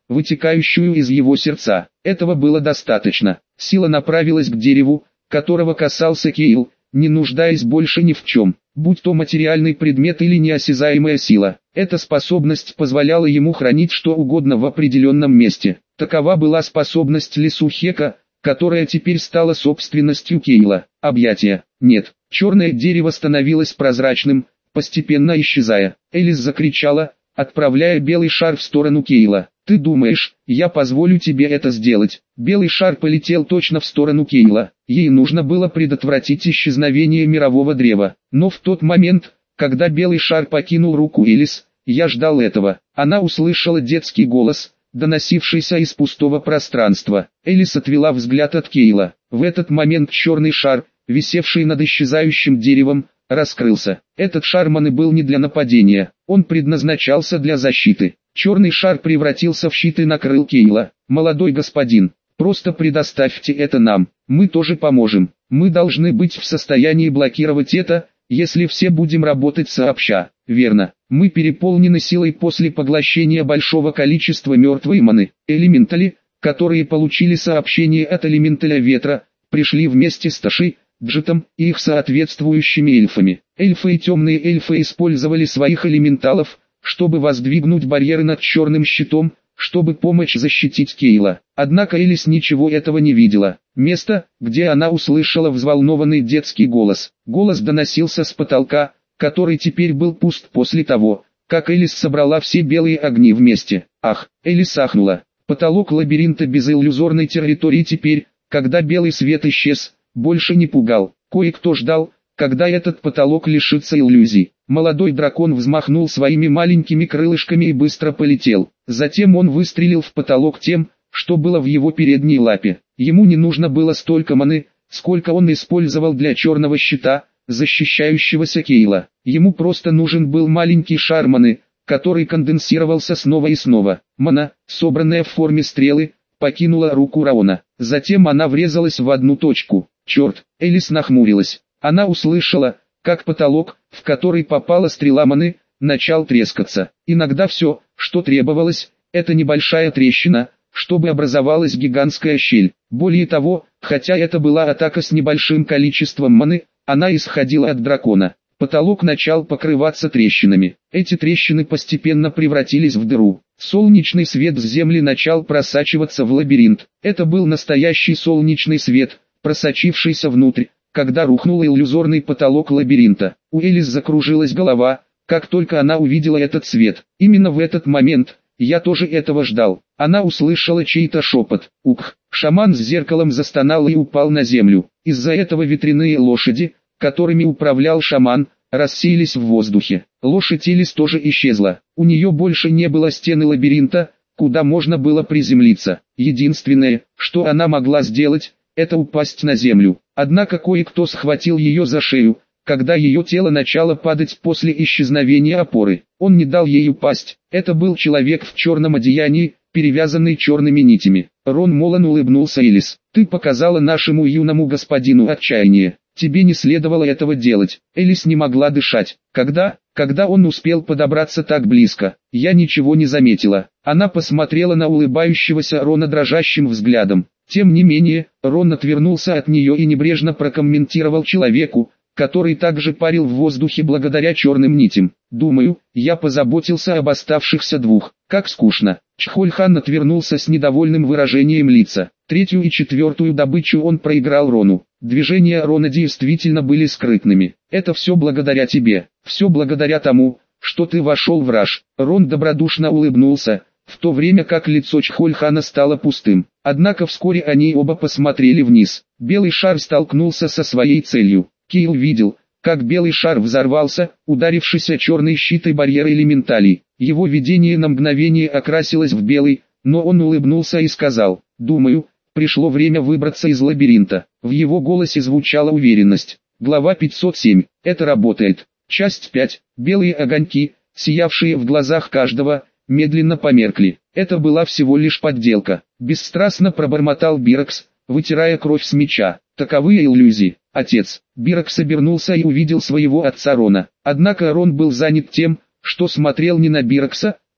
вытекающую из его сердца. Этого было достаточно. Сила направилась к дереву, которого касался Кейл, не нуждаясь больше ни в чем, будь то материальный предмет или неосязаемая сила. Эта способность позволяла ему хранить что угодно в определенном месте. Такова была способность Лисухека, которая теперь стала собственностью Кейла. Объятия. Нет. Черное дерево становилось прозрачным, постепенно исчезая. Элис закричала, отправляя белый шар в сторону Кейла. «Ты думаешь, я позволю тебе это сделать?» Белый шар полетел точно в сторону Кейла. Ей нужно было предотвратить исчезновение мирового древа. Но в тот момент, когда белый шар покинул руку Элис, я ждал этого. Она услышала детский голос, доносившийся из пустого пространства. Элис отвела взгляд от Кейла. В этот момент черный шар, висевший над исчезающим деревом, раскрылся. Этот шар маны был не для нападения, он предназначался для защиты. Черный шар превратился в щит и накрыл Кейла. «Молодой господин, просто предоставьте это нам, мы тоже поможем. Мы должны быть в состоянии блокировать это, если все будем работать сообща». «Верно, мы переполнены силой после поглощения большого количества мертвой маны. Элементали, которые получили сообщение от элементаля ветра, пришли вместе с Ташей, Джетом и их соответствующими эльфами. Эльфы и темные эльфы использовали своих элементалов, чтобы воздвигнуть барьеры над черным щитом, чтобы помочь защитить Кейла. Однако Элис ничего этого не видела. Место, где она услышала взволнованный детский голос. Голос доносился с потолка, который теперь был пуст после того, как Элис собрала все белые огни вместе. Ах, Элис ахнула. Потолок лабиринта без иллюзорной территории теперь, когда белый свет исчез, больше не пугал. Кое-кто ждал, когда этот потолок лишится иллюзий. Молодой дракон взмахнул своими маленькими крылышками и быстро полетел. Затем он выстрелил в потолок тем, что было в его передней лапе. Ему не нужно было столько маны, сколько он использовал для черного щита, защищающегося Кейла. Ему просто нужен был маленький шар маны, который конденсировался снова и снова. Мана, собранная в форме стрелы, покинула руку Раона. Затем она врезалась в одну точку. Черт, Элис нахмурилась. Она услышала, как потолок, в который попала стрела маны, начал трескаться. Иногда все, что требовалось, это небольшая трещина, чтобы образовалась гигантская щель. Более того, хотя это была атака с небольшим количеством маны, она исходила от дракона. Потолок начал покрываться трещинами. Эти трещины постепенно превратились в дыру. Солнечный свет с земли начал просачиваться в лабиринт. Это был настоящий солнечный свет, просочившийся внутрь, когда рухнул иллюзорный потолок лабиринта. У Элис закружилась голова, как только она увидела этот свет. Именно в этот момент, я тоже этого ждал. Она услышала чей-то шепот. Ух! Шаман с зеркалом застонал и упал на землю. Из-за этого ветряные лошади, которыми управлял шаман, рассеялись в воздухе. Лошадь Элис тоже исчезла. У нее больше не было стены лабиринта, куда можно было приземлиться. Единственное, что она могла сделать, это упасть на землю. Однако кое-кто схватил ее за шею, когда ее тело начало падать после исчезновения опоры. Он не дал ей упасть. Это был человек в черном одеянии, перевязанный черными нитями. Рон Молан улыбнулся Элис. «Ты показала нашему юному господину отчаяние. Тебе не следовало этого делать». Элис не могла дышать. Когда, когда он успел подобраться так близко, я ничего не заметила. Она посмотрела на улыбающегося Рона дрожащим взглядом. Тем не менее, Рон отвернулся от нее и небрежно прокомментировал человеку, который также парил в воздухе благодаря черным нитям. «Думаю, я позаботился об оставшихся двух. Как скучно». Чхольхан отвернулся с недовольным выражением лица. Третью и четвертую добычу он проиграл Рону. Движения Рона действительно были скрытными. «Это все благодаря тебе. Все благодаря тому, что ты вошел в раж». Рон добродушно улыбнулся, в то время как лицо Чхольхана стало пустым. Однако вскоре они оба посмотрели вниз. Белый шар столкнулся со своей целью. Кейл видел, как белый шар взорвался, ударившись о черный щит и барьер элементалей. Его видение на мгновение окрасилось в белый, но он улыбнулся и сказал: «Думаю, пришло время выбраться из лабиринта». В его голосе звучала уверенность. Глава пятьсот семь. Это работает. Часть пять. Белые огоньки, сиявшие в глазах каждого, медленно померкли. Это была всего лишь подделка. Бесстрастно пробормотал Бирокс, вытирая кровь с меча. Таковы иллюзии. Отец. Бирокс обернулся и увидел своего отца Рона. Однако Рон был занят тем, что смотрел не на Бирокса,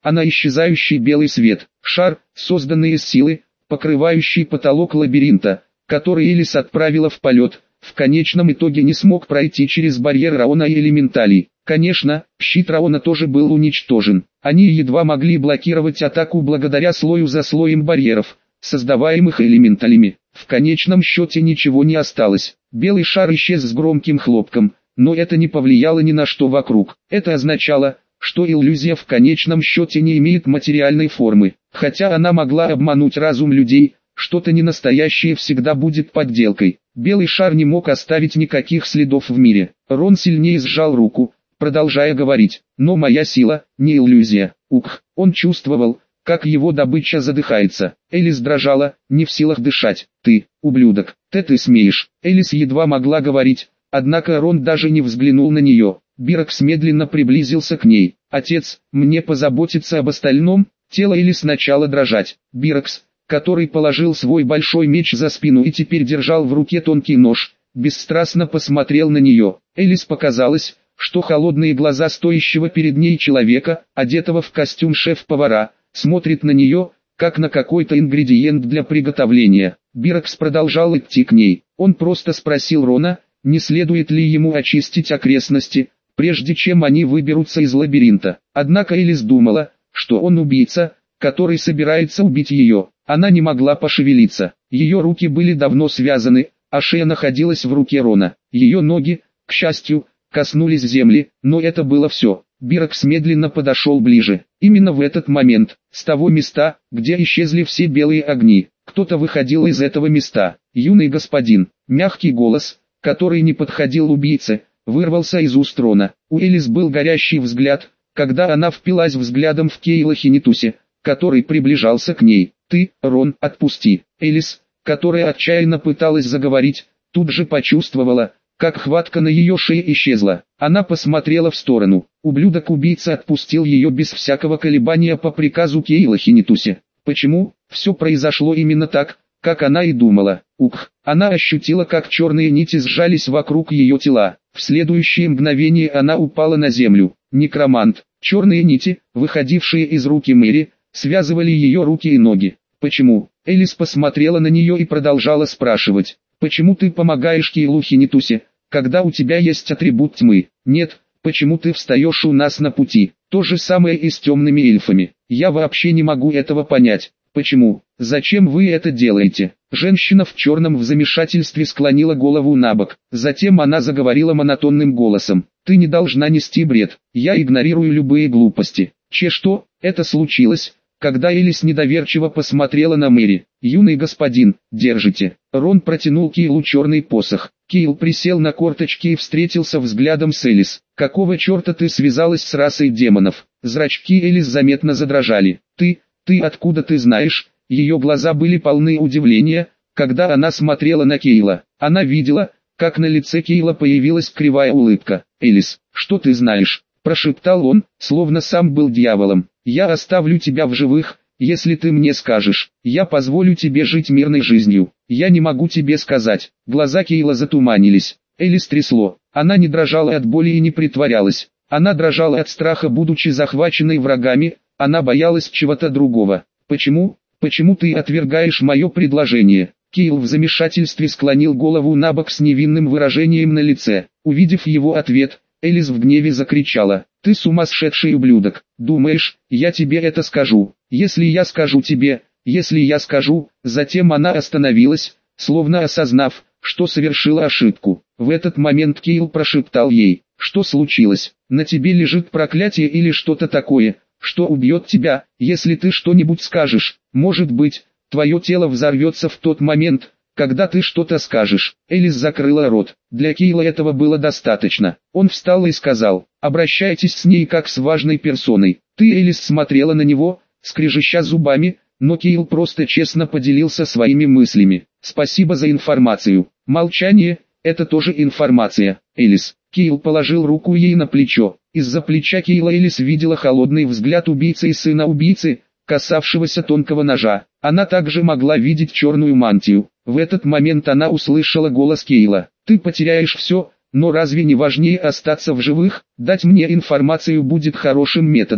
а на исчезающий белый свет. Шар, созданный из силы, покрывающий потолок лабиринта, который Элис отправила в полет, в конечном итоге не смог пройти через барьер Раона и элементалей. Конечно, щит Раона тоже был уничтожен. Они едва могли блокировать атаку благодаря слою за слоем барьеров, создаваемых элементалями. В конечном счете ничего не осталось. Белый шар исчез с громким хлопком, но это не повлияло ни на что вокруг. Это означало, что иллюзия в конечном счете не имеет материальной формы. Хотя она могла обмануть разум людей, что-то ненастоящее всегда будет подделкой. Белый шар не мог оставить никаких следов в мире. Рон сильнее сжал руку, продолжая говорить: «Но моя сила, не иллюзия». Ух, он чувствовал, как его добыча задыхается. Элис дрожала, не в силах дышать. «Ты, ублюдок, ты ты смеешь». Элис едва могла говорить, однако Рон даже не взглянул на нее. Бирокс медленно приблизился к ней. «Отец, мне позаботиться об остальном?» Тело Элис начало дрожать. Бирокс, который положил свой большой меч за спину и теперь держал в руке тонкий нож, бесстрастно посмотрел на нее. Элис показалось, что холодные глаза стоящего перед ней человека, одетого в костюм шеф-повара, смотрят на нее, как на какой-то ингредиент для приготовления. Бирокс продолжал идти к ней. Он просто спросил Рона, не следует ли ему очистить окрестности, прежде чем они выберутся из лабиринта. Однако Элис думала, что он убийца, который собирается убить ее. Она не могла пошевелиться. Ее руки были давно связаны, а шея находилась в руке Рона. Ее ноги, к счастью, коснулись земли, но это было все. Бирокс медленно подошел ближе. Именно в этот момент, с того места, где исчезли все белые огни, кто-то выходил из этого места. «Юный господин», мягкий голос, который не подходил убийце, вырвался из уст Рона. У Элис был горящий взгляд, когда она впилась взглядом в Кейла Хинитусе, который приближался к ней. «Ты, Рон, отпусти». Элис, которая отчаянно пыталась заговорить, тут же почувствовала, как хватка на ее шее исчезла. Она посмотрела в сторону. Ублюдок-убийца отпустил ее без всякого колебания по приказу Кейла Хинитусе. Почему? Все произошло именно так, как она и думала. Ух, она ощутила, как черные нити сжались вокруг ее тела. В следующее мгновение она упала на землю. Некромант. Черные нити, выходившие из руки Мэри, связывали ее руки и ноги. Почему? Элис посмотрела на нее и продолжала спрашивать. Почему ты помогаешь Кейлу Хинитусе, когда у тебя есть атрибут тьмы? Нет, почему ты встаешь у нас на пути? То же самое и с темными эльфами. Я вообще не могу этого понять. Почему? Зачем вы это делаете? Женщина в черном в замешательстве склонила голову набок. Затем она заговорила монотонным голосом. Ты не должна нести бред. Я игнорирую любые глупости. Че что? Это случилось, когда Элис недоверчиво посмотрела на Мэри. «Юный господин, держите». Рон протянул Кейлу черный посох. Кейл присел на корточки и встретился взглядом с Элис. «Какого черта ты связалась с расой демонов?» Зрачки Элис заметно задрожали. «Ты, ты откуда ты знаешь?» Ее глаза были полны удивления, когда она смотрела на Кейла. Она видела, как на лице Кейла появилась кривая улыбка. «Элис, что ты знаешь?» – прошептал он, словно сам был дьяволом. «Я оставлю тебя в живых, если ты мне скажешь. Я позволю тебе жить мирной жизнью. Я не могу тебе сказать». Глаза Кейла затуманились. Элис трясло. Она не дрожала от боли и не притворялась. Она дрожала от страха, будучи захваченной врагами. Она боялась чего-то другого. «Почему? Почему ты отвергаешь мое предложение?» Кейл в замешательстве склонил голову набок с невинным выражением на лице. Увидев его ответ, Элис в гневе закричала. «Ты сумасшедший ублюдок. Думаешь, я тебе это скажу? Если я скажу тебе, если я скажу...» Затем она остановилась, словно осознав, что совершила ошибку. В этот момент Кейл прошептал ей. «Что случилось? На тебе лежит проклятие или что-то такое, что убьет тебя, если ты что-нибудь скажешь? Может быть, твое тело взорвется в тот момент, когда ты что-то скажешь». Элис закрыла рот. Для Кейла этого было достаточно. Он встал и сказал: «Обращайтесь с ней как с важной персоной». Ты, Элис, смотрела на него, скрежеща зубами, но Кейл просто честно поделился своими мыслями. «Спасибо за информацию». Молчание – это тоже информация. Элис. Кейл положил руку ей на плечо. Из-за плеча Кейла Элис видела холодный взгляд убийцы и сына убийцы, касавшегося тонкого ножа. Она также могла видеть черную мантию. В этот момент она услышала голос Кейла. «Ты потеряешь все, но разве не важнее остаться в живых? Дать мне информацию будет хорошим методом».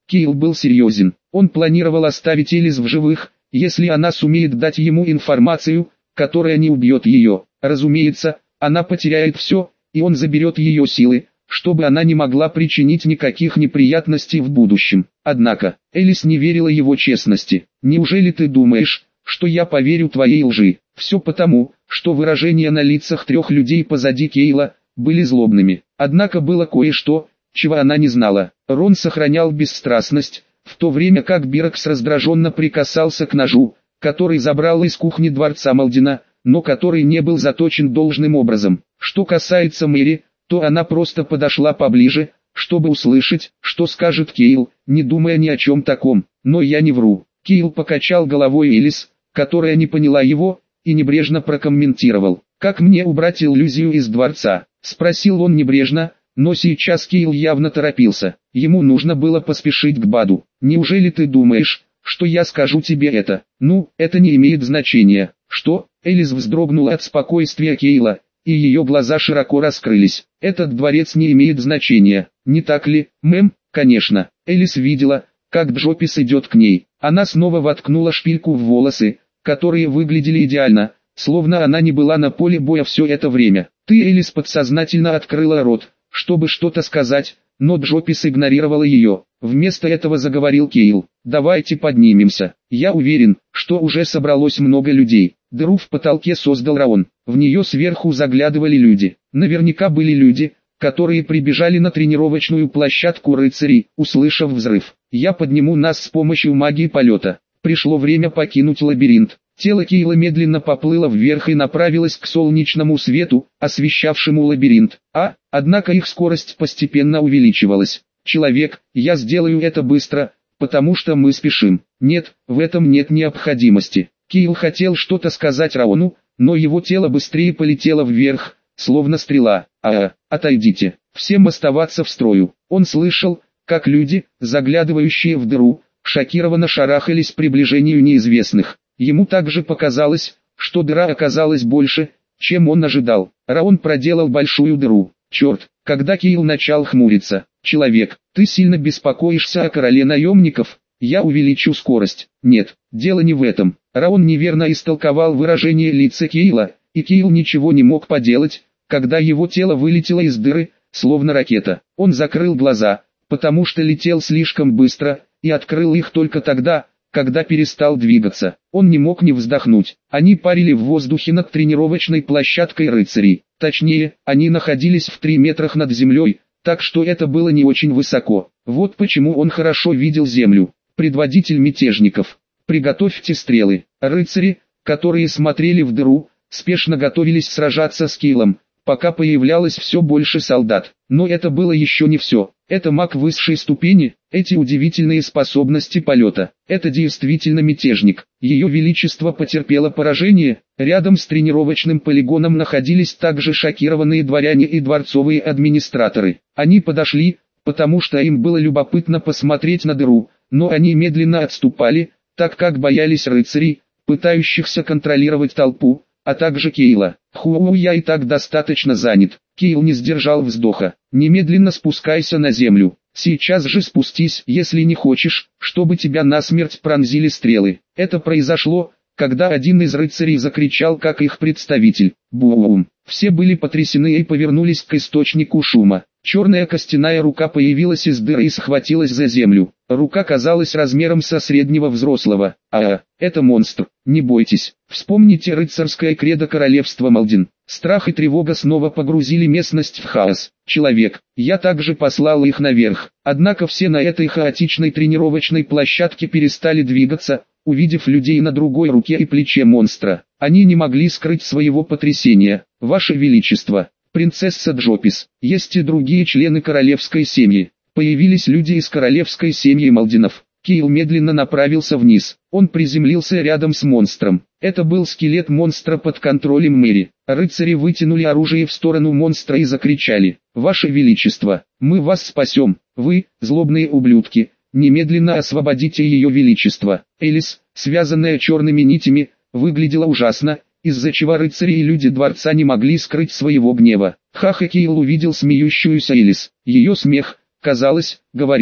Кейл был серьезен. Он планировал оставить Элис в живых, если она сумеет дать ему информацию, которая не убьет ее. Разумеется, она потеряет все, и он заберет ее силы, чтобы она не могла причинить никаких неприятностей в будущем. Однако, Элис не верила его честности. «Неужели ты думаешь, что я поверю твоей лжи?» Все потому, что выражения на лицах трех людей позади Кейла были злобными. Однако было кое-что, чего она не знала. Рон сохранял бесстрастность, в то время как Бирокс раздраженно прикасался к ножу, который забрал из кухни дворца Малдена, но который не был заточен должным образом. Что касается Мэри, то она просто подошла поближе, чтобы услышать, что скажет Кейл, не думая ни о чем таком. Но я не вру. Кейл покачал головой Элис, которая не поняла его, и небрежно прокомментировал. «Как мне убрать иллюзию из дворца?» — спросил он небрежно, но сейчас Кейл явно торопился. Ему нужно было поспешить к Баду. «Неужели ты думаешь, что я скажу тебе это?» «Ну, это не имеет значения». «Что?» — Элис вздрогнула от спокойствия Кейла, и ее глаза широко раскрылись. «Этот дворец не имеет значения, не так ли, мэм?» «Конечно». Элис видела, как Джопис идет к ней. Она снова воткнула шпильку в волосы, которые выглядели идеально, словно она не была на поле боя все это время. «Ты, Элис», подсознательно открыла рот, чтобы что-то сказать, но Джопис игнорировала ее. Вместо этого заговорил Кейл. «Давайте поднимемся. Я уверен, что уже собралось много людей». Дыру в потолке создал Раон. В нее сверху заглядывали люди. Наверняка были люди, которые прибежали на тренировочную площадку рыцарей, услышав взрыв. «Я подниму нас с помощью магии полета». Пришло время покинуть лабиринт. Тело Кейла медленно поплыло вверх и направилось к солнечному свету, освещавшему лабиринт. А, однако их скорость постепенно увеличивалась. «Человек, я сделаю это быстро, потому что мы спешим». «Нет, в этом нет необходимости». Кейл хотел что-то сказать Раону, но его тело быстрее полетело вверх, словно стрела. «А, отойдите, всем оставаться в строю». Он слышал, как люди, заглядывающие в дыру, шокированно шарахались приближению неизвестных. Ему также показалось, что дыра оказалась больше, чем он ожидал. Раон проделал большую дыру. «Черт!» Когда Кейл начал хмуриться. «Человек, ты сильно беспокоишься о короле наемников? Я увеличу скорость». «Нет, дело не в этом». Раон неверно истолковал выражение лица Кейла, и Кейл ничего не мог поделать, когда его тело вылетело из дыры, словно ракета. Он закрыл глаза, потому что летел слишком быстро, и открыл их только тогда, когда перестал двигаться. Он не мог не вздохнуть. Они парили в воздухе над тренировочной площадкой рыцарей. Точнее, они находились в три метрах над землей, так что это было не очень высоко. Вот почему он хорошо видел землю. Предводитель мятежников. «Приготовьте стрелы». Рыцари, которые смотрели в дыру, спешно готовились сражаться с Кейлом, пока появлялось все больше солдат. Но это было еще не все. Это маг высшей ступени, эти удивительные способности полета. Это действительно мятежник. Ее величество потерпело поражение. Рядом с тренировочным полигоном находились также шокированные дворяне и дворцовые администраторы. Они подошли, потому что им было любопытно посмотреть на дыру, но они медленно отступали, так как боялись рыцарей, пытающихся контролировать толпу, а также Кейла. «Ху, я и так достаточно занят». Кейл не сдержал вздоха. «Немедленно спускайся на землю. Сейчас же спустись, если не хочешь, чтобы тебя насмерть пронзили стрелы». Это произошло, когда один из рыцарей закричал как их представитель. Бум! Все были потрясены и повернулись к источнику шума. Черная костяная рука появилась из дыры и схватилась за землю. Рука казалась размером со среднего взрослого. А, это монстр. Не бойтесь. Вспомните рыцарское кредо королевства Малден. Страх и тревога снова погрузили местность в хаос. «Человек, я также послал их наверх». Однако все на этой хаотичной тренировочной площадке перестали двигаться, увидев людей на другой руке и плече монстра. Они не могли скрыть своего потрясения. «Ваше Величество, принцесса Джопис, есть и другие члены королевской семьи». Появились люди из королевской семьи Малденов. Кейл медленно направился вниз. Он приземлился рядом с монстром. Это был скелет монстра под контролем Мэри. Рыцари вытянули оружие в сторону монстра и закричали: «Ваше Величество, мы вас спасем! Вы, злобные ублюдки, немедленно освободите ее Величество!» Элис, связанная черными нитями, выглядела ужасно, из-за чего рыцари и люди дворца не могли скрыть своего гнева. Хах, и Кейл увидел смеющуюся Элис. Ее смех, казалось, говорил: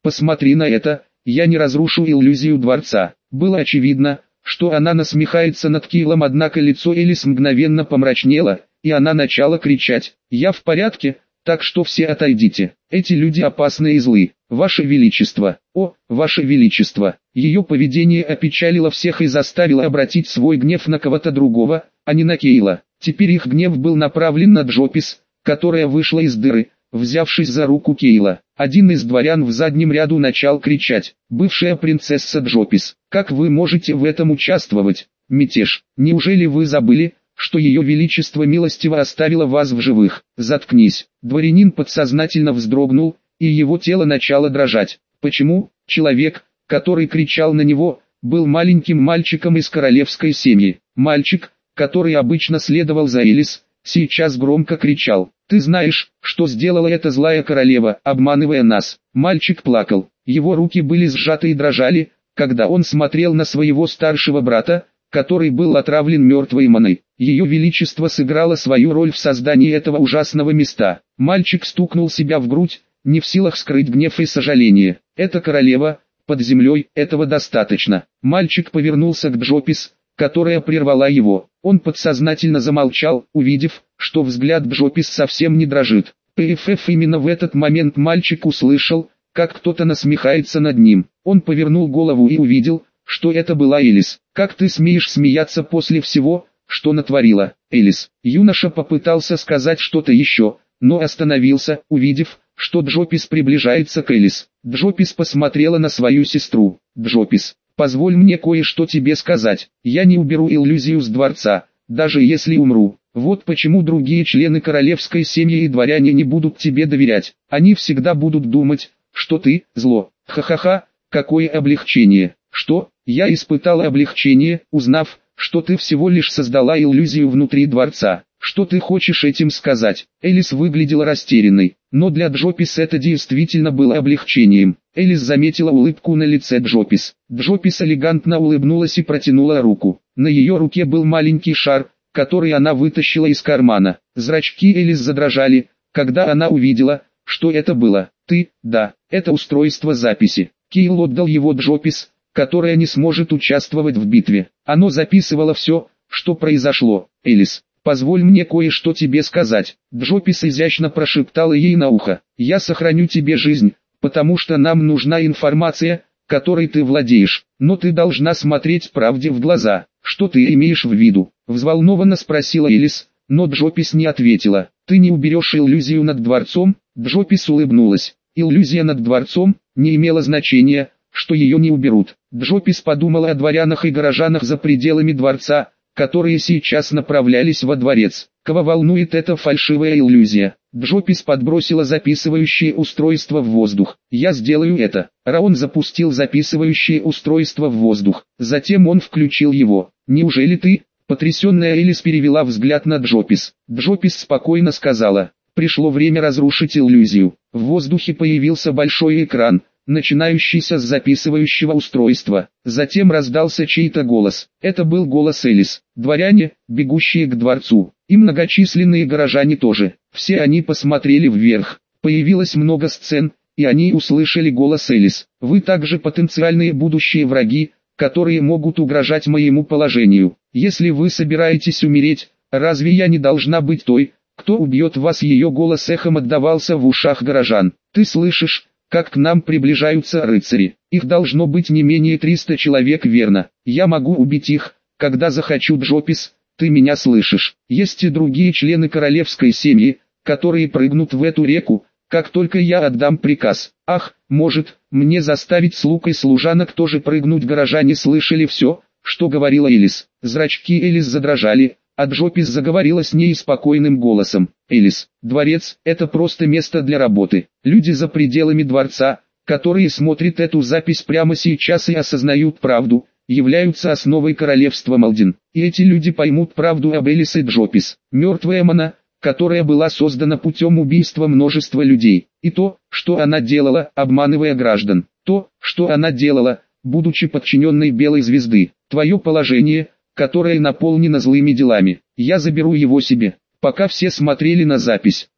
Посмотри на это, я не разрушу иллюзию дворца. Было очевидно, что она насмехается над Килом, однако лицо Элис мгновенно помрачнело, и она начала кричать: «Я в порядке, так что все отойдите. Эти люди опасны и злы. Ваше Величество, о, Ваше Величество». Ее поведение опечалило всех и заставило обратить свой гнев на кого-то другого, а не на Кейла. Теперь их гнев был направлен на Джопис, которая вышла из дыры, взявшись за руку Кейла. Один из дворян в заднем ряду начал кричать: «Бывшая принцесса Джопис, как вы можете в этом участвовать? Мятеж! Неужели вы забыли, что ее величество милостиво оставило вас в живых?» «Заткнись!» Дворянин подсознательно вздрогнул, и его тело начало дрожать. Почему? Человек, который кричал на него, был маленьким мальчиком из королевской семьи. Мальчик, который обычно следовал за Элис, сейчас громко кричал: «Ты знаешь, что сделала эта злая королева, обманывая нас?» Мальчик плакал, его руки были сжаты и дрожали, когда он смотрел на своего старшего брата, который был отравлен мертвой маной. Ее величество сыграло свою роль в создании этого ужасного места. Мальчик стукнул себя в грудь, не в силах скрыть гнев и сожаление. «Эта королева, под землей, этого достаточно». Мальчик повернулся к Джопис, которая прервала его. Он подсознательно замолчал, увидев, что взгляд Джопис совсем не дрожит. ПФФ именно в этот момент мальчик услышал, как кто-то насмехается над ним. Он повернул голову и увидел, что это была Элис. «Как ты смеешь смеяться после всего, что натворила, Элис?» Юноша попытался сказать что-то еще, но остановился, увидев, что Джопис приближается к Элис. Джопис посмотрела на свою сестру. «Джопис, позволь мне кое-что тебе сказать. Я не уберу иллюзию с дворца, даже если умру. Вот почему другие члены королевской семьи и дворяне не будут тебе доверять. Они всегда будут думать, что ты – зло». «Ха-ха-ха, какое облегчение!» «Что?» «Я испытала облегчение, узнав, что ты всего лишь создала иллюзию внутри дворца. Что ты хочешь этим сказать?» Элис выглядела растерянной, но для Джопис это действительно было облегчением. Элис заметила улыбку на лице Джопис. Джопис элегантно улыбнулась и протянула руку. На ее руке был маленький шар, который она вытащила из кармана. Зрачки Элис задрожали, когда она увидела, что это было. «Ты, да, это устройство записи». Кейл отдал его Джопис, которая не сможет участвовать в битве. Оно записывало все, что произошло. «Элис, позволь мне кое-что тебе сказать». Джопис изящно прошептала ей на ухо: «Я сохраню тебе жизнь, потому что нам нужна информация, которой ты владеешь. Но ты должна смотреть правде в глаза». «Что ты имеешь в виду?» — взволнованно спросила Элис, но Джопис не ответила. «Ты не уберешь иллюзию над дворцом?» Джопис улыбнулась. Иллюзия над дворцом не имела значения, что ее не уберут. Джопис подумала о дворянах и горожанах за пределами дворца, которые сейчас направлялись во дворец. Кого волнует эта фальшивая иллюзия? Джопис подбросила записывающее устройство в воздух. «Я сделаю это». Раон запустил записывающее устройство в воздух. Затем он включил его. «Неужели ты?» Потрясенная Элис перевела взгляд на Джопис. Джопис спокойно сказала: «Пришло время разрушить иллюзию». В воздухе появился большой экран, начинающийся с записывающего устройства. Затем раздался чей-то голос. Это был голос Элис. Дворяне, бегущие к дворцу, и многочисленные горожане тоже. Все они посмотрели вверх. Появилось много сцен, и они услышали голос Элис. «Вы также потенциальные будущие враги, которые могут угрожать моему положению. Если вы собираетесь умереть, разве я не должна быть той, кто убьет вас?» Ее голос эхом отдавался в ушах горожан. «Ты слышишь, как к нам приближаются рыцари? Их должно быть не менее триста человек, верно? Я могу убить их, когда захочу. Джопис, ты меня слышишь? Есть и другие члены королевской семьи, которые прыгнут в эту реку, как только я отдам приказ. Ах, может, мне заставить слуг и служанок тоже прыгнуть?» Горожане слышали все, что говорила Элис. Зрачки Элис задрожали, а Джопис заговорила с ней спокойным голосом. «Элис, дворец – это просто место для работы. Люди за пределами дворца, которые смотрят эту запись прямо сейчас и осознают правду, являются основой королевства Малдин. И эти люди поймут правду об Элис и Джопис. Мертвая Мана, которая была создана путем убийства множества людей. И то, что она делала, обманывая граждан. То, что она делала, будучи подчиненной Белой Звезды. Твое положение, которое наполнено злыми делами. Я заберу его себе». Пока все смотрели на запись,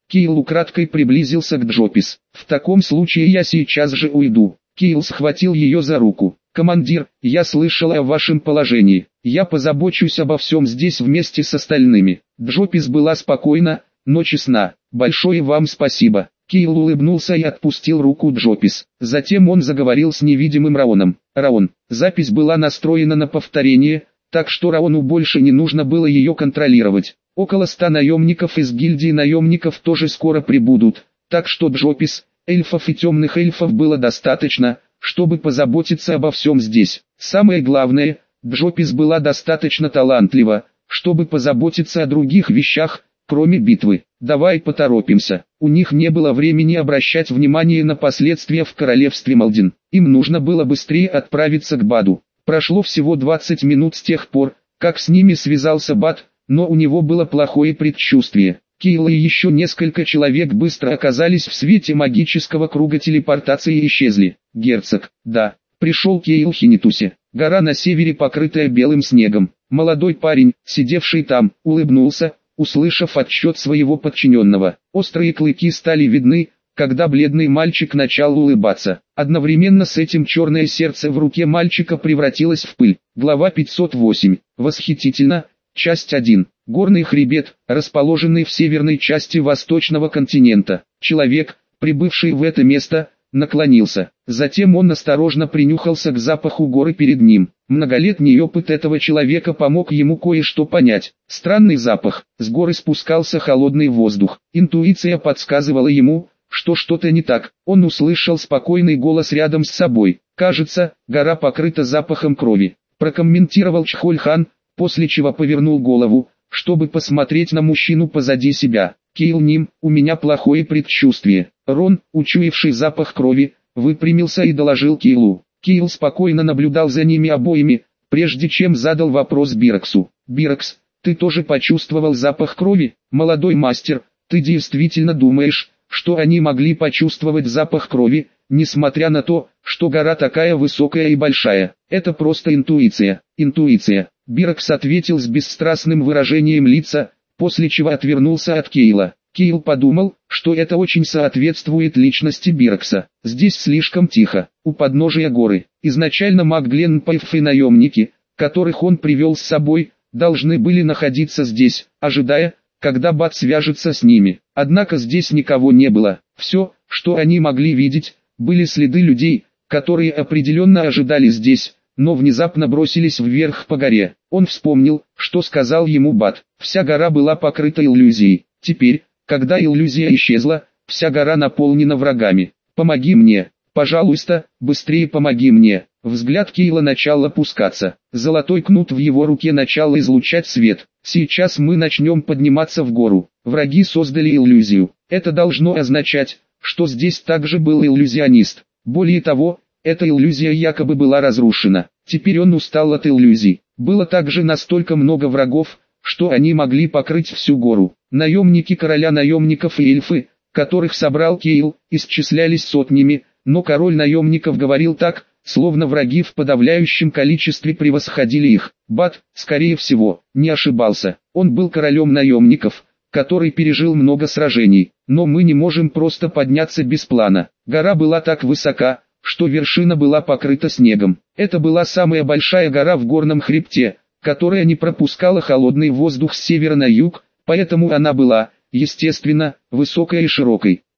Кейл украдкой приблизился к Джопис. «В таком случае я сейчас же уйду». Кейл схватил ее за руку. «Командир, я слышал о вашем положении. Я позабочусь обо всем здесь вместе с остальными». Джопис была спокойна, но честна. «Большое вам спасибо». Кейл улыбнулся и отпустил руку Джопис. Затем он заговорил с невидимым Раоном. «Раон». Запись была настроена на повторение, так что Раону больше не нужно было ее контролировать. Около ста наемников из гильдии наемников тоже скоро прибудут, так что Джопис, эльфов и темных эльфов было достаточно, чтобы позаботиться обо всем здесь. Самое главное, Джопис была достаточно талантлива, чтобы позаботиться о других вещах, кроме битвы. «Давай поторопимся». У них не было времени обращать внимание на последствия в королевстве Малдин. Им нужно было быстрее отправиться к Баду. Прошло всего двадцать минут с тех пор, как с ними связался Бад, но у него было плохое предчувствие. Кейл и еще несколько человек быстро оказались в свете магического круга телепортации и исчезли. «Герцог, да». Пришел Кейл Хинитусе. Гора на севере, покрытая белым снегом. Молодой парень, сидевший там, улыбнулся, услышав отчет своего подчиненного. Острые клыки стали видны, когда бледный мальчик начал улыбаться. Одновременно с этим черное сердце в руке мальчика превратилось в пыль. Глава пятьсот восемь. Восхитительно. Часть один. Горный хребет, расположенный в северной части восточного континента. Человек, прибывший в это место, наклонился. Затем он осторожно принюхался к запаху горы перед ним. Многолетний опыт этого человека помог ему кое-что понять. Странный запах. С горы спускался холодный воздух. Интуиция подсказывала ему, что что-то не так. Он услышал спокойный голос рядом с собой. «Кажется, гора покрыта запахом крови», прокомментировал Чхоль-хан, после чего повернул голову, чтобы посмотреть на мужчину позади себя. «Кейл Ним, у меня плохое предчувствие». Рон, учуявший запах крови, выпрямился и доложил Кейлу. Кейл спокойно наблюдал за ними обоими, прежде чем задал вопрос Бироксу. «Бирокс, ты тоже почувствовал запах крови? Молодой мастер, ты действительно думаешь, что они могли почувствовать запах крови, несмотря на то, что гора такая высокая и большая? Это просто интуиция». «Интуиция», Бирокс ответил с бесстрастным выражением лица, после чего отвернулся от Кейла. Кейл подумал, что это очень соответствует личности Бирокса. Здесь слишком тихо, у подножия горы. Изначально маг Гленпайф и наемники, которых он привел с собой, должны были находиться здесь, ожидая, когда Бад свяжется с ними. Однако здесь никого не было. Все, что они могли видеть, были следы людей, которые определенно ожидали здесь, но внезапно бросились вверх по горе. Он вспомнил, что сказал ему Бад. Вся гора была покрыта иллюзией. Теперь, когда иллюзия исчезла, вся гора наполнена врагами. «Помоги мне, пожалуйста, быстрее помоги мне». Взгляд Кейла начал опускаться. Золотой кнут в его руке начал излучать свет. «Сейчас мы начнем подниматься в гору». Враги создали иллюзию. Это должно означать, что здесь также был иллюзионист. Более того, эта иллюзия якобы была разрушена. Теперь он устал от иллюзий. Было также настолько много врагов, что они могли покрыть всю гору. Наемники короля наемников и эльфы, которых собрал Кейл, исчислялись сотнями, но король наемников говорил так, словно враги в подавляющем количестве превосходили их. Бад, скорее всего, не ошибался. Он был королем наемников, который пережил много сражений. Но мы не можем просто подняться без плана. Гора была так высока, что вершина была покрыта снегом. Это была самая большая гора в горном хребте, которая не пропускала холодный воздух с севера на юг, поэтому она была, естественно, высокой и широкой.